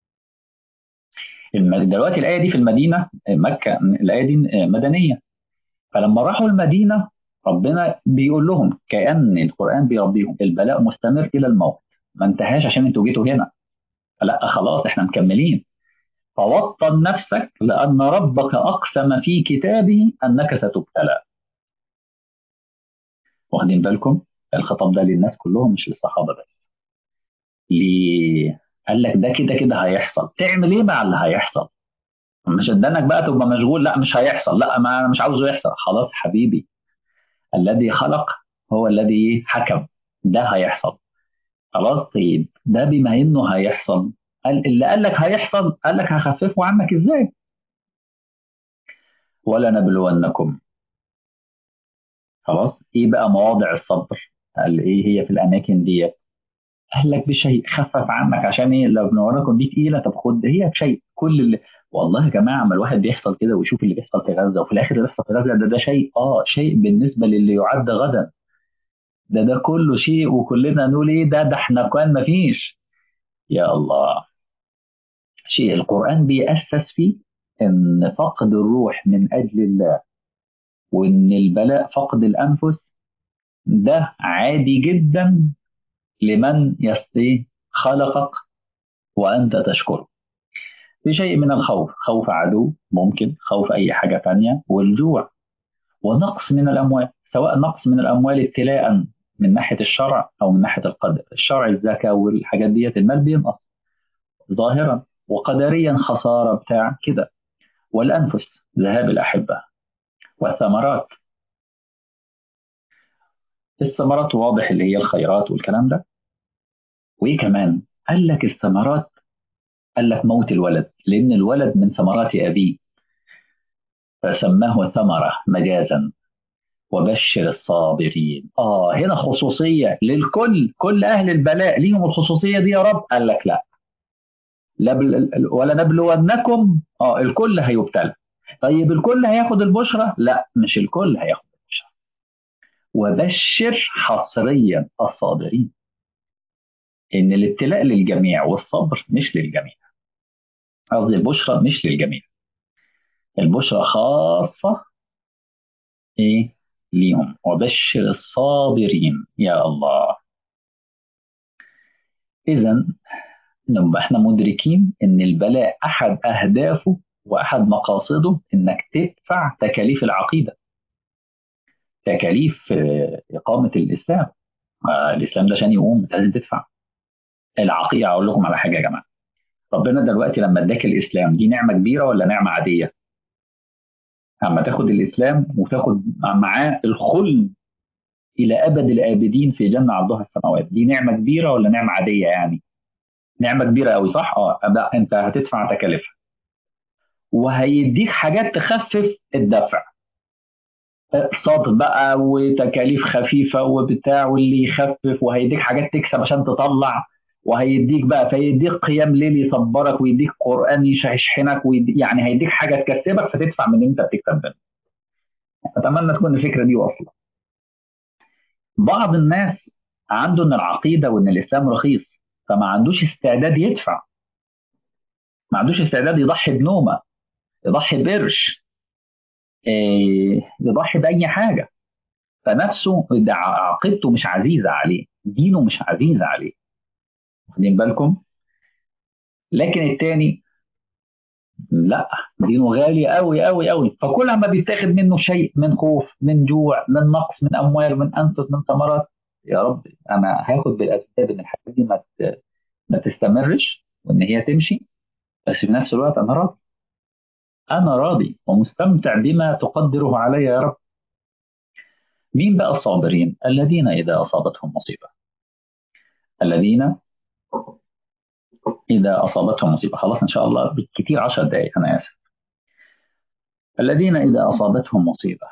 الم- دلوقتي الآية دي في المدينة مكة، الآية دي مدنية. فلما راحوا المدينة ربنا بيقول لهم كأن القرآن بيربيهم، البلاء مستمر إلى الموت، ما انتهاش عشان انتوا جيتوا هنا، لا خلاص احنا مكملين. فوطن نفسك لأن ربك أقسم في كتابه أنك ستبتلى. واخدين بالكم؟ الخطاب ده للناس كلهم مش للصحابة بس. ليه؟ قال لك ده كده كده هيحصل، تعمل ايه مع اللي هيحصل؟ مش ادانك بقى تبقى مشغول، لا مش هيحصل، لا ما انا مش عاوزه يحصل، خلاص حبيبي. الذي خلق هو الذي حكم، ده هيحصل. خلاص طيب، ده بما انه هيحصل، قال اللي قال لك هيحصل قال لك هخففه عنك ازاي؟ ولا نبلونكم. خلاص ايه بقى مواضع الصبر؟ قال ايه هي في الاماكن دي؟ قال لك بشيء، خفف عنك عشان ايه؟ لو بنوراكم دي تقيله، طب خد هي بشيء. كل اللي والله يا جماعه اما الواحد بيحصل كده ويشوف اللي بيحصل في غزه، وفي الاخر اللي بيحصل في غزه ده ده شيء، اه شيء بالنسبه للي يعد غدا. ده ده كله شيء، وكلنا نقول ايه ده ده احنا كان ما فيش. يا الله. شيء القران بيأسس فيه ان فقد الروح من اجل الله، وان البلاء فقد الانفس، ده عادي جدا لمن يستطيع خلقك وانت تشكره. في شيء من الخوف، خوف عدو ممكن، خوف أي حاجة تانية، والجوع، ونقص من الأموال، سواء نقص من الأموال ابتلاء من ناحية الشرع أو من ناحية القدر. الشرع الزكاة والحاجات ديت المال بينقص ظاهرا، وقدريا خسارة بتاع كده. والأنفس ذهاب الأحبة. والثمرات، الثمرات واضح اللي هي الخيرات والكلام ده. وإيه كمان؟ قال لك الثمرات، قال لك موت الولد، لأن الولد من ثمرات أبيه، فسماه ثمرة مجازا. وبشر الصابرين، اه هنا خصوصيه للكل، كل اهل البلاء ليهم الخصوصيه دي يا رب؟ قال لك لا. لبل ولا نبلونكم، اه الكل هيبتلى. طيب الكل هياخد البشرى؟ لا مش الكل هياخد البشرى. وبشر حصريا الصابرين، ان الابتلاء للجميع والصبر مش للجميع. قصدي البشرى مش للجميع، البشرى خاصه ايه؟ ليهم. وبشر الصابرين، يا الله. اذا نبقى احنا مدركين ان البلاء احد اهدافه واحد مقاصده انك تدفع تكاليف العقيده، تكاليف آه، اقامه الاسلام. آه، الاسلام ده عشان يقوم أنت لازم تدفع العقيده. اقول لكم على حاجه يا جماعه، ربنا دلوقتي لما اداك الاسلام دي نعمه كبيره ولا نعمه عاديه؟ اما تاخد الاسلام وتاخد معاه الخلد الى ابد الابدين في جنه عرضها السماوات، دي نعمه كبيره ولا نعمه عاديه يعني؟ نعمه كبيره قوي صح؟ اه أبقى انت هتدفع تكاليفها، وهيديك حاجات تخفف الدفع، اقساط بقى وتكاليف خفيفه وبتاع، واللي يخفف، وهيديك حاجات تكسب عشان تطلع، وهيديك بقى فيديك قيام ليل يصبرك، ويديك قران يشحنك، ويديك يعني هيديك حاجه تكسبك فتدفع من اللي انت بتكسب منه. اتمنى تكون الفكره دي واصله. بعض الناس عنده ان العقيده وان الاسلام رخيص، فما عندوش استعداد يدفع، ما عندوش استعداد يضحي بنومه، يضحي بقرش، إيه، يضحي باي حاجه. فنفسه ده عقيدته مش عزيزه عليه، دينه مش عزيز عليه. واخدين بالكم؟ لكن التاني لا، دينه غالي قوي قوي قوي، فكل ما بيتاخد منه شيء من خوف، من جوع، من نقص، من اموال، من انفس، من ثمرات، يا رب انا هاخد بالاسباب ان الحاجات دي ما ت- ما تستمرش وان هي تمشي، بس في نفس الوقت انا راضي، انا راضي ومستمتع بما تقدره علي يا رب. مين بقى الصابرين؟ الذين اذا اصابتهم مصيبه، الذين اذا اصابتهم مصيبه. خلاص ان شاء الله بالكثير عشر دقائق، انا اسف. الذين اذا اصابتهم مصيبه،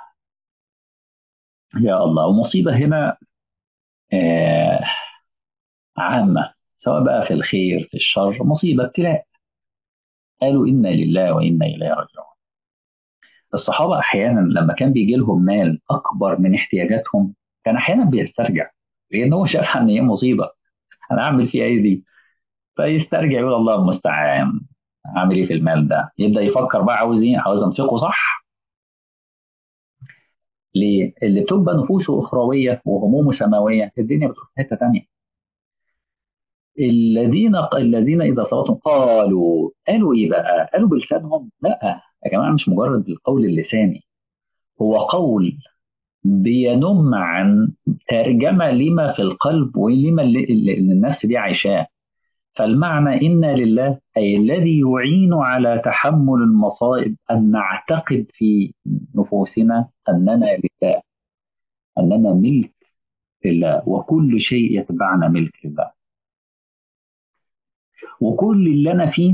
يا الله. ومصيبه هنا آه عامة، سواء بقى في الخير في الشر، مصيبة ابتلاء، قالوا إنا لله وإنا إليه راجعون. الصحابة أحيانا لما كان بيجي لهم مال أكبر من احتياجاتهم كان أحيانا بيسترجع، لأن هو شاف إن هي مصيبة، أنا أعمل فيها إيه دي؟ فيسترجع يقول الله المستعان، أعمل إيه في المال ده؟ يبدأ يفكر بقى عاوز إيه؟ عاوز أنفقه صح. ليه؟ اللي بتبقى نفوسه أخروية وهمومه سماوية الدنيا بتروح في حتة تانية. الذين الذين اذا صلاتهم قالوا، قالوا ايه بقى؟ قالوا بلسانهم؟ لا يا جماعه، مش مجرد القول اللساني، هو قول بينم عن ترجمه لما في القلب ولما اللي اللي النفس دي عايشاه. فالمعنى انا لله اي الذي يعين على تحمل المصائب، ان نعتقد في نفوسنا اننا لله، اننا ملك لله، وكل شيء يتبعنا ملك لله، وكل اللي انا فيه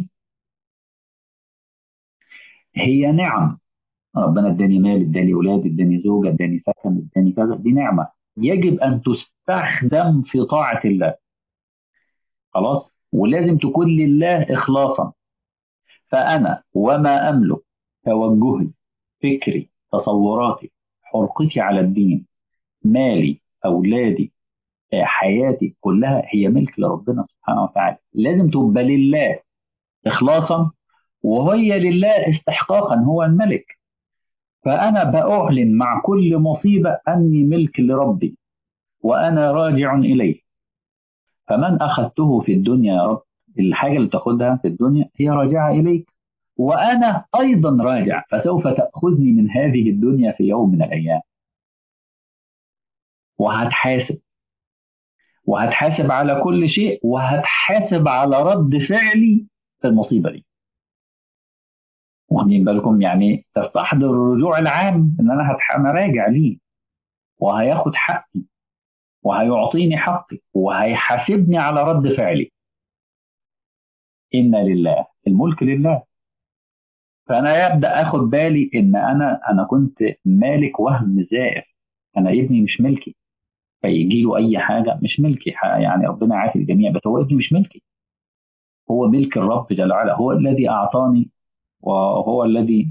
هي نعم. ربنا اداني مال، اداني اولاد، اداني زوجه، اداني سكن، اداني كذا، دي نعمه يجب ان تستخدم في طاعه الله. خلاص، ولازم تكون لله اخلاصا. فانا وما املك، توجهي، فكري، تصوراتي، حرقتي على الدين، مالي، اولادي، آه، حياتي كلها هي ملك لربنا سبحانه وتعالى، لازم تبقى لله اخلاصا، وهي لله استحقاقا، هو الملك. فأنا بأعلن مع كل مصيبة أني ملك لربي وأنا راجع إليه. فمن أخذته في الدنيا يا رب، الحاجة اللي تاخدها في الدنيا هي راجعة إليك، وأنا أيضا راجع، فسوف تأخذني من هذه الدنيا في يوم من الأيام، وهتحاسب، وهتحاسب على كل شيء، وهتحاسب على رد فعلي في المصيبة دي. واخدين بالكم؟ يعني تستحضر الرجوع العام ان انا هتح... انا راجع ليه، وهياخد حقي، وهيعطيني حقي، وهيحاسبني على رد فعلي. إنا لله، الملك لله. فأنا يبدأ أخد بالي إن أنا أنا كنت مالك وهم زائف، أنا ابني مش ملكي، فيجي له أي حاجة مش ملكي، يعني ربنا عافي الجميع، بس هو ابني مش ملكي، هو ملك الرب جل وعلا، هو الذي أعطاني، وهو الذي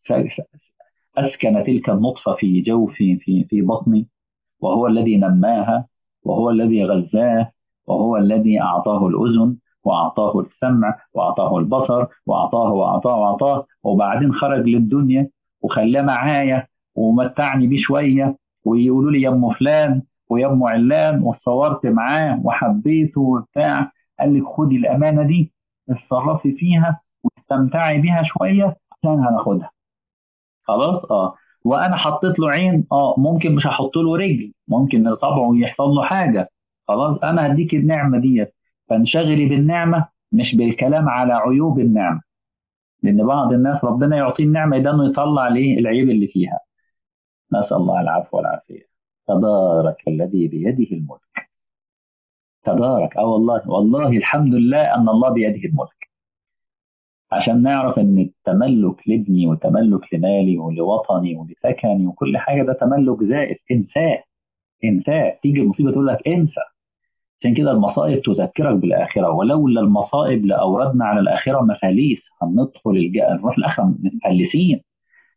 أسكن تلك النطفة في جوفي في في بطني، وهو الذي نماها، وهو الذي غذاه، وهو الذي أعطاه الأذن، وأعطاه السمع، وأعطاه البصر، وأعطاه وأعطاه وأعطاه، وبعدين خرج للدنيا وخلاه معايا ومتعني بيه شوية، ويقولوا لي يا أم فلان ويا أم علان، واتصورت معاه وحبيته وبتاع، قال لك خدي الأمانة دي، اتصرفي فيها واستمتعي بيها شوية عشان هناخدها. خلاص اه. وانا حطيت له عين، اه ممكن مش هحط له رجل، ممكن طبعه يحصل له حاجه. خلاص انا هديك النعمه ديت، فانشغلي بالنعمه مش بالكلام على عيوب النعمه، لان بعض الناس ربنا يعطيه النعمه ده انه يطلع ليه العيب اللي فيها. نسال الله العفو والعافيه. تبارك الذي بيده الملك، تبارك اه والله، والله الحمد لله ان الله بيده الملك، عشان نعرف ان التملك لابني وتملك لمالي ولوطني ولسكني وكل حاجه ده تملك زائف، انساه، انساه، تيجي المصيبه تقول لك انسى. عشان كده المصائب تذكرك بالاخره، ولولا المصائب لاوردنا على الاخره مفاليس، هندخل الج... نروح الاخره مفلسين.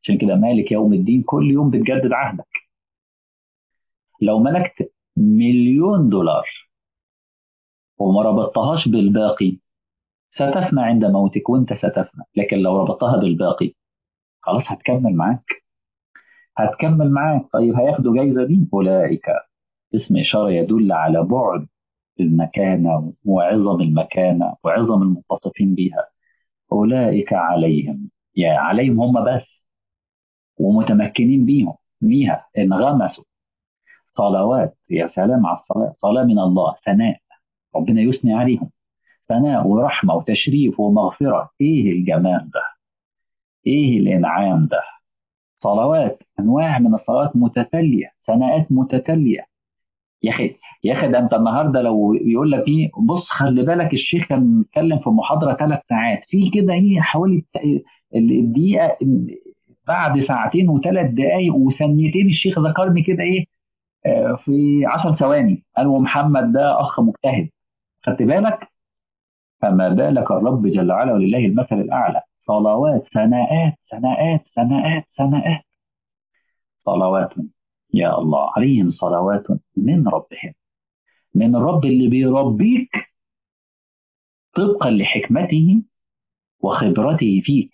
عشان كده مالك يوم الدين كل يوم بتجدد عهدك. لو ملكت مليون دولار وما ربطتهاش بالباقي ستفنى عند موتك، وانت ستفنى. لكن لو ربطتها بالباقي خلاص هتكمل معاك، هتكمل معاك. طيب هياخدوا جايزة دي أولئك، اسم إشارة يدل على بعد المكانة وعظم المكانة وعظم المتصفين بها. أولئك عليهم، يا عليهم هم بس ومتمكنين بيهم بيها انغمسوا صلوات. يا سلام على الصلاة، صلاة من الله، ثناء، ربنا يثني عليهم، ثناء ورحمة وتشريف ومغفرة. إيه الجمال ده، إيه الإنعام ده. صلوات، أنواع من الصلوات متتالية، ثناءات متتالية. يا أخي، يا أخي ده أنت النهاردة لو يقول لك إيه، بص خلي بالك الشيخ كان بيتكلم في محاضرة ثلاث ساعات في كده إيه حوالي الدقيقة، بعد ساعتين وثلاث دقايق وثانيتين الشيخ ذكرني كده إيه، آه، في عشر ثواني قال ومحمد ده أخ مجتهد. خدت بالك؟ فما بالك الرب جل وعلا ولله المثل الأعلى. صلوات، ثناءات ثناءات ثناءات ثناءات. صلوات، يا الله عليهم صلوات من ربهم، من الرب اللي بيربيك طبقا لحكمته وخبرته فيك.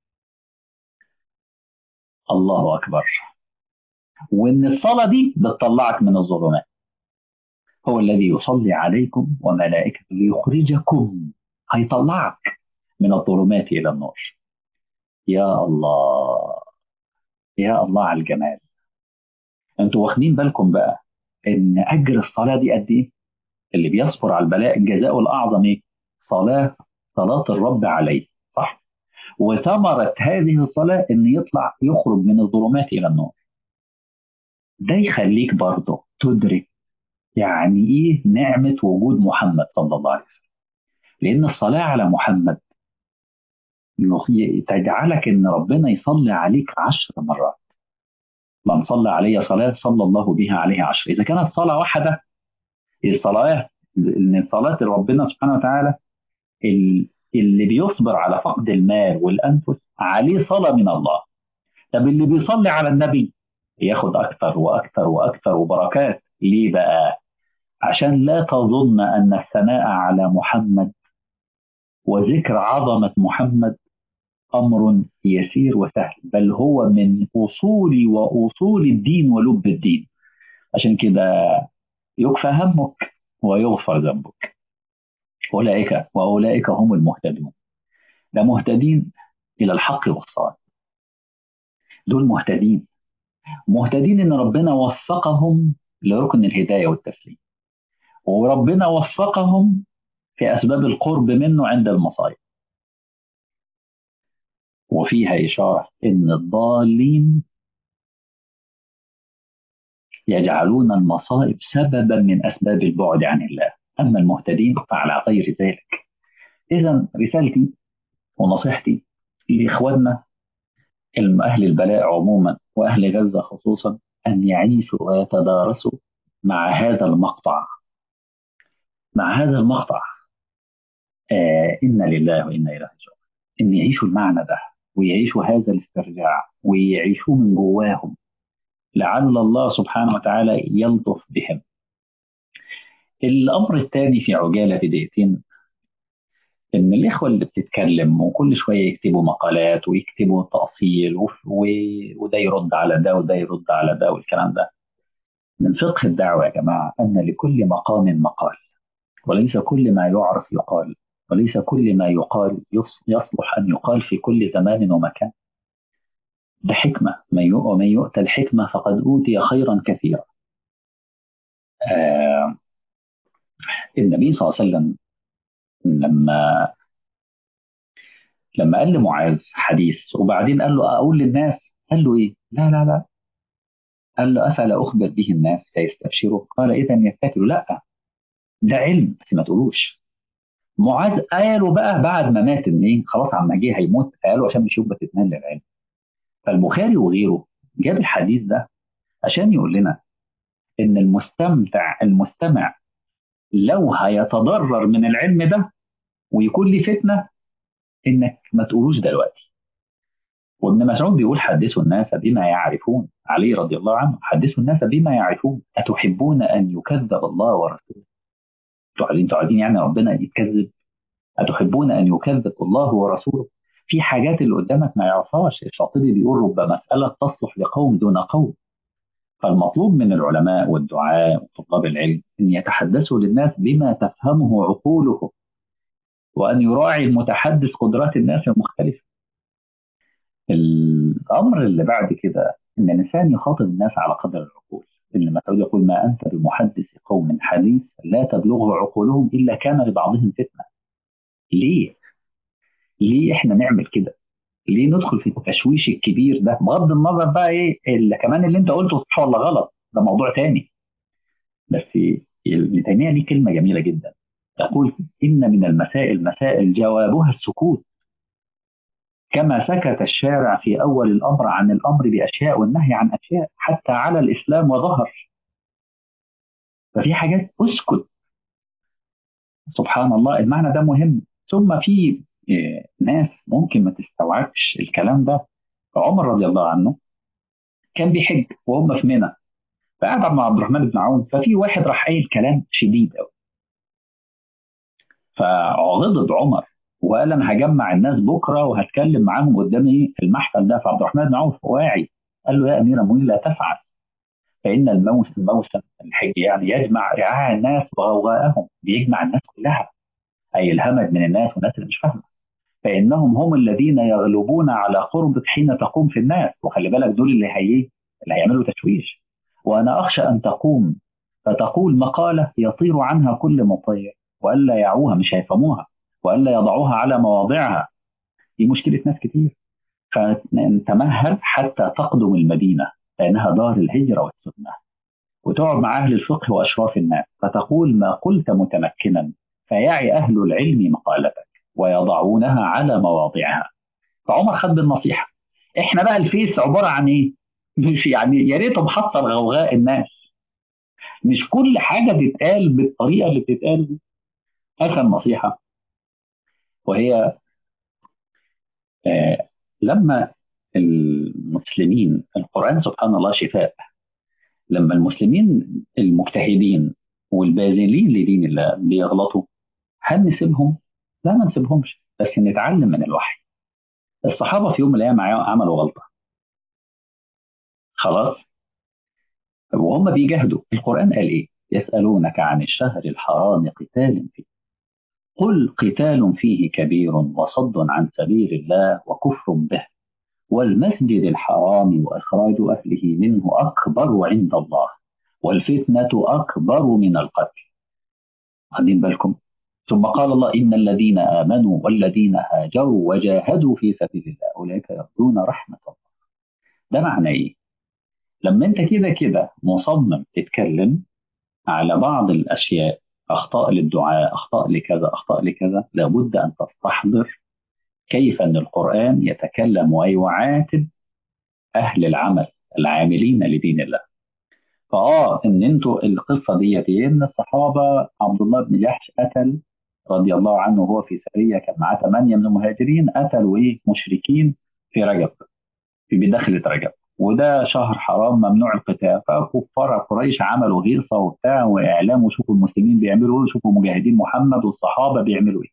الله أكبر. وإن الصلاة دي بتطلعك من الظلمات. هو الذي يصلي عليكم وملائكته ليخرجكم، هيطلعك من الظلمات إلى النور. يا الله، يا الله على الجمال. انتوا واخدين بالكم بقى ان اجر الصلاه دي قد ايه؟ اللي بيصبر على البلاء الجزاء الاعظم ايه؟ صلاه، صلاه الرب عليه، صح؟ وثمره هذه الصلاه ان يطلع يخرج من الظلمات الى النور. ده يخليك برضه تدرك يعني ايه نعمه وجود محمد صلى الله عليه وسلم. لان الصلاه على محمد تجعلك ان ربنا يصلي عليك عشر مرات. من صلى علي صلاه صلى الله بها عليه عشر. اذا كانت صلاه واحده، الصلاه، ان صلاه ربنا سبحانه وتعالى ال- اللي بيصبر على فقد المال والانفس عليه صلاه من الله. طب اللي بيصلي على النبي ياخد اكثر واكثر واكثر وبركات. ليه بقى؟ عشان لا تظن ان الثناء على محمد وذكر عظمه محمد امر يسير وسهل، بل هو من اصول واصول الدين ولب الدين. عشان كده يكفى همك ويغفر ذنبك. اولئك واولئك هم المهتدون. ده مهتدين الى الحق والصواب. دول مهتدين، مهتدين ان ربنا وفقهم لركن الهدايه والتسليم، وربنا وفقهم في اسباب القرب منه عند المصائب. وفيها اشاره ان الضالين يجعلون المصائب سببا من اسباب البعد عن الله، اما المهتدين فعلى غير ذلك. اذا رسالتي ونصيحتي لاخواننا اهل البلاء عموما واهل غزه خصوصا ان يعيشوا ويتدارسوا مع هذا المقطع، مع هذا المقطع. آه إنا لله وإنا إليه راجعون. إن يعيشوا المعنى ده ويعيشوا هذا الاسترجاع ويعيشوه من جواهم، لعل الله سبحانه وتعالى يلطف بهم. الأمر الثاني في عجالة في دقيقتين، إن الإخوة اللي بتتكلم وكل شوية يكتبوا مقالات ويكتبوا تأصيل وف- و- وده يرد على ده وده يرد على ده والكلام ده. من فقه الدعوة يا جماعة أن لكل مقام مقال، وليس كل ما يعرف يقال، وليس كل ما يقال يص- يصلح أن يقال في كل زمان ومكان. ده حكمة، من يؤ- ومن يؤتى الحكمة فقد أوتي خيرا كثيرا. آه النبي صلى الله عليه وسلم لما لما قال لمعاذ حديث وبعدين قال له أقول للناس، قال له إيه؟ لا لا لا، قال له أفلا أخبر به الناس فيستبشروا؟ قال إذا يتكلوا. لا، ده علم بس ما تقولوش. معاذ قالوا بقى بعد ما مات، إن إيه خلاص عما جه هيموت، قالوا عشان مش يبقى تتمنى العلم. فالبخاري وغيره جاب الحديث ده عشان يقول لنا ان المستمتع المستمع لو هيتضرر من العلم ده ويكون لي فتنه، انك ما تقولوش دلوقتي. وابن مسعود بيقول حدثوا الناس بما يعرفون، علي رضي الله عنه حدثوا الناس بما يعرفون، أتحبون أن يكذب الله ورسوله؟ انتوا عايزين انتوا عايزين يعني ربنا يتكذب؟ أتحبون أن يكذب الله ورسوله؟ في حاجات اللي قدامك ما يعرفهاش. الشاطبي بيقول رب مسألة تصلح لقوم دون قوم. فالمطلوب من العلماء والدعاء وطلاب العلم أن يتحدثوا للناس بما تفهمه عقولهم، وأن يراعي المتحدث قدرات الناس المختلفة. الأمر اللي بعد كده إن الإنسان يخاطب الناس على قدر العقول. ابن مسعود يقول ما أنت بمحدث قوم حديث لا تبلغه عقولهم إلا كان لبعضهم فتنة. ليه؟ ليه إحنا نعمل كده؟ ليه ندخل في التشويش الكبير ده؟ بغض النظر بقى إيه اللي كمان اللي أنت قلته صح ولا غلط، ده موضوع تاني. بس ابن تيمية ليه كلمة جميلة جدا، يقول إن من المسائل مسائل جوابها السكوت، كما سكت الشارع في أول الأمر عن الأمر بأشياء والنهي عن أشياء حتى على الإسلام وظهر. ففي حاجات أسكت. سبحان الله، المعنى ده مهم. ثم في إيه، ناس ممكن ما تستوعبش الكلام ده. عمر رضي الله عنه كان بيحج وهم في منى، فقعد مع عبد الرحمن بن عوف، ففي واحد راح قايل كلام شديد قوي، فغضب عمر وقال انا هجمع الناس بكره وهتكلم معاهم قدامي في المحفل ده. فعبد الرحمن بن عوف واعي، قال له يا امير المؤمنين لا تفعل، فان الموسم موسم الحج يعني يجمع رعاع الناس وغوغاءهم، بيجمع الناس كلها، اي الهمج من الناس والناس اللي مش فاهمه، فانهم هم الذين يغلبون على قربك حين تقوم في الناس. وخلي بالك دول اللي هي اللي هيعملوا تشويش. وانا اخشى ان تقوم فتقول مقاله يطير عنها كل مطير، والا يعوها مش هيفهموها، والا يضعوها على مواضعها. دي مشكله ناس كتير. فتمهل حتى تقدم المدينه لانها دار الهجره والسنه، وتقعد مع اهل الفقه واشراف الناس فتقول ما قلت متمكنا، فيعي اهل العلم مقالتك ويضعونها على مواضعها. فعمر خد بالنصيحه. احنا بقى الفيس عباره عن ايه؟ مش يعني يا ريته محصل غوغاء الناس، مش كل حاجه تتقال بالطريقه اللي بتتقال دي. اخر نصيحه وهي آه لما المسلمين، القران سبحان الله شفاء، لما المسلمين المجتهدين والباذلين لدين الله بيغلطوا، هل نسيبهم؟ لا ما نسيبهمش، بس نتعلم من الوحي. الصحابه في يوم من الايام عملوا غلطه، خلاص، وهم بيجاهدوا. القرآن قال إيه؟ يسألونك عن الشهر الحرام قتال فيه، قل قتال فيه كبير وصد عن سبيل الله وكفر به، والمسجد الحرام وإخراج أهله منه أكبر عند الله، والفتنة أكبر من القتل. واخدين بالكم؟ ثم قال الله إن الذين آمنوا والذين هاجروا وجاهدوا في سبيل الله أولئك يرجون رحمة الله. ده معنى إيه؟ لما أنت كده كده مصمم تتكلم على بعض الأشياء، أخطاء للدعاء، أخطاء لكذا، أخطاء لكذا، لابد أن تستحضر كيف أن القرآن يتكلم ويعاتب أهل العمل العاملين لدين الله. فآه إن أنتوا القصة ديت إيه؟ إن الصحابة عبد الله بن جحش قتل رضي الله عنه وهو في سرية كان معاه ثمانية من المهاجرين، قتلوا إيه؟ مشركين في رجب، في بداخلة رجب، وده شهر حرام ممنوع القتال. فكفار قريش عملوا هيصة وبتاع وإعلام، وشوفوا المسلمين بيعملوا إيه، وشوفوا مجاهدين محمد والصحابة بيعملوا إيه.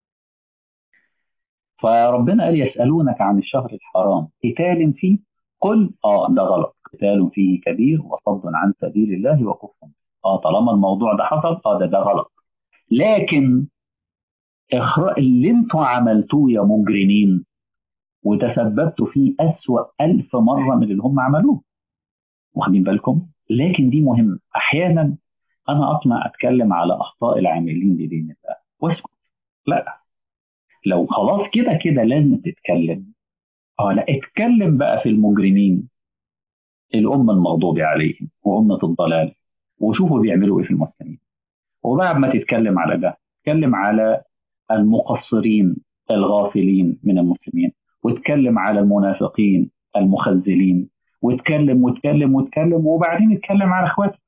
فربنا قال يسألونك عن الشهر الحرام قتال فيه، قل آه ده غلط، قتال فيه كبير وصد عن سبيل الله وكفر. آه طالما الموضوع ده حصل آه ده ده غلط، لكن إخراء اللي انتوا عملتوه يا مجرمين وتسببتوا فيه أسوأ ألف مرة من اللي هم عملوه. واخدين بالكم؟ لكن دي مهم. احيانا انا اطلع اتكلم على اخطاء العاملين لدين الله واسكت، لا، لو خلاص كده كده لازم تتكلم، اه لا اتكلم بقى في المجرمين، الامه المغضوب عليهم وامه الضلال، وشوفوا بيعملوا ايه في المسلمين. وبعد ما تتكلم على ده اتكلم على المقصرين الغافلين من المسلمين، واتكلم على المنافقين المخذلين، واتكلم واتكلم واتكلم، وبعدين اتكلم على اخواتك.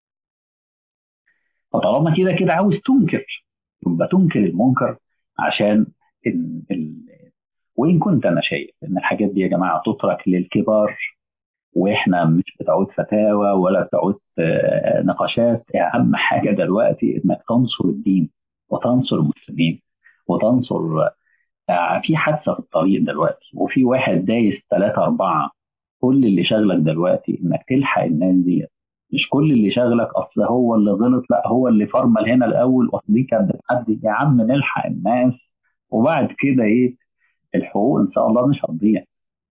فطالما كده كده عاوز تنكر، يبقى تنكر المنكر عشان ال- ال- وإن كنت أنا شايف إن الحاجات دي يا جماعة تترك للكبار، واحنا مش بتعود فتاوى ولا بتعود آه، نقاشات. اهم حاجه دلوقتي انك تنصر الدين وتنصر المسلمين وتنصر. آه، في حادثه في الطريق دلوقتي وفي واحد دايس ثلاثه اربعه. كل اللي شغلك دلوقتي انك تلحق الناس دي. مش كل اللي شغلك اصل هو اللي غلط، لا هو اللي فرمل هنا الاول، واصل دي كانت بتعدي. يا عم نلحق الناس وبعد كده ايه؟ الحقوق ان شاء الله مش هتضيع.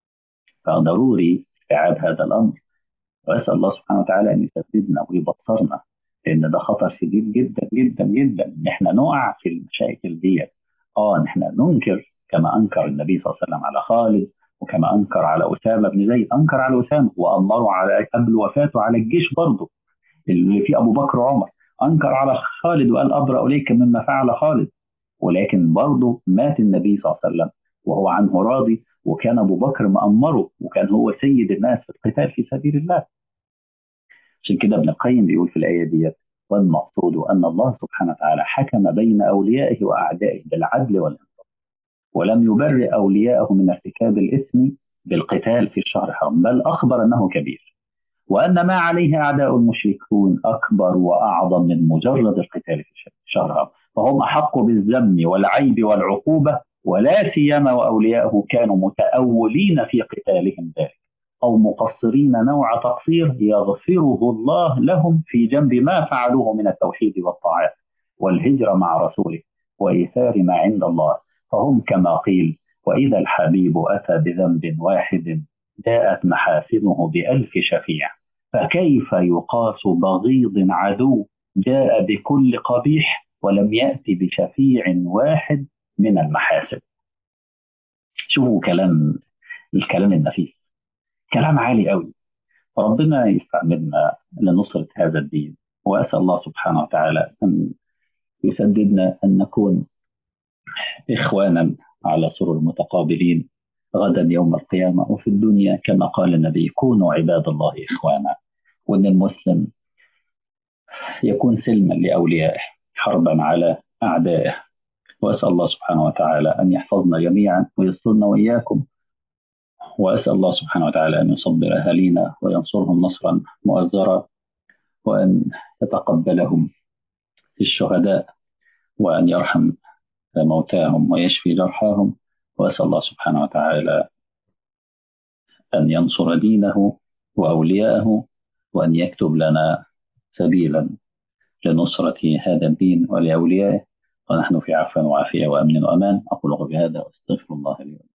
فضروري استيعاب هذا الامر. وأسأل الله سبحانه وتعالى أن يسددنا ويبصرنا، لأن ده خطر شديد جدا جدا جدا إن إحنا نقع في المشاكل دي. آه إن إحنا ننكر كما أنكر النبي صلى الله عليه وسلم على خالد، وكما أنكر على أسامة بن زيد. أنكر على أسامة وأمره على قبل وفاته على الجيش برضه اللي فيه أبو بكر وعمر. أنكر على خالد وقال أبرأ إليك مما فعل خالد. ولكن برضه مات النبي صلى الله عليه وسلم وهو عنه راضي، وكان أبو بكر مأمره وكان هو سيد الناس في القتال في سبيل الله. عشان كده ابن القيم بيقول في الآية ديت: والمقصود أن الله سبحانه وتعالى حكم بين أوليائه وأعدائه بالعدل والإنصاف، ولم يبرئ أولياءه من ارتكاب الإثم بالقتال في الشهر الحرام، بل أخبر أنه كبير، وأن ما عليه أعداء المشركون أكبر وأعظم من مجرد القتال في الشهر الحرام، فهم أحق بالذم والعيب والعقوبة، ولا سيما وأولياءه كانوا متأولين في قتالهم ذلك، أو مقصرين نوع تقصير يغفره الله لهم في جنب ما فعلوه من التوحيد والطاعات والهجرة مع رسوله وإيثار ما عند الله. فهم كما قيل: وإذا الحبيب أتى بذنب واحد جاءت محاسنه بألف شفيع، فكيف يقاس بغيض عدو جاء بكل قبيح ولم يأتي بشفيع واحد من المحاسن. شوفوا كلام، الكلام النفيس، كلام عالي قوي. فربنا يستعملنا لنصرة هذا الدين. وأسأل الله سبحانه وتعالى أن يسددنا أن نكون إخوانا على سرر متقابلين غدا يوم القيامة، وفي الدنيا كما قال النبي: كونوا عباد الله إخوانا. وأن المسلم يكون سلما لأوليائه حربا على أعدائه. وأسأل الله سبحانه وتعالى أن يحفظنا جميعا ويصلنا وإياكم. وأسأل الله سبحانه وتعالى أن يصبر أهالينا وينصرهم نصرا مؤزرا، وأن يتقبلهم في الشهداء، وأن يرحم موتاهم ويشفي جرحاهم. وأسأل الله سبحانه وتعالى أن ينصر دينه وأولياءه، وأن يكتب لنا سبيلا لنصرة هذا الدين ولأوليائه، ونحن في عفو وعافية وأمن وأمان. أقول بهذا وأستغفر الله لي.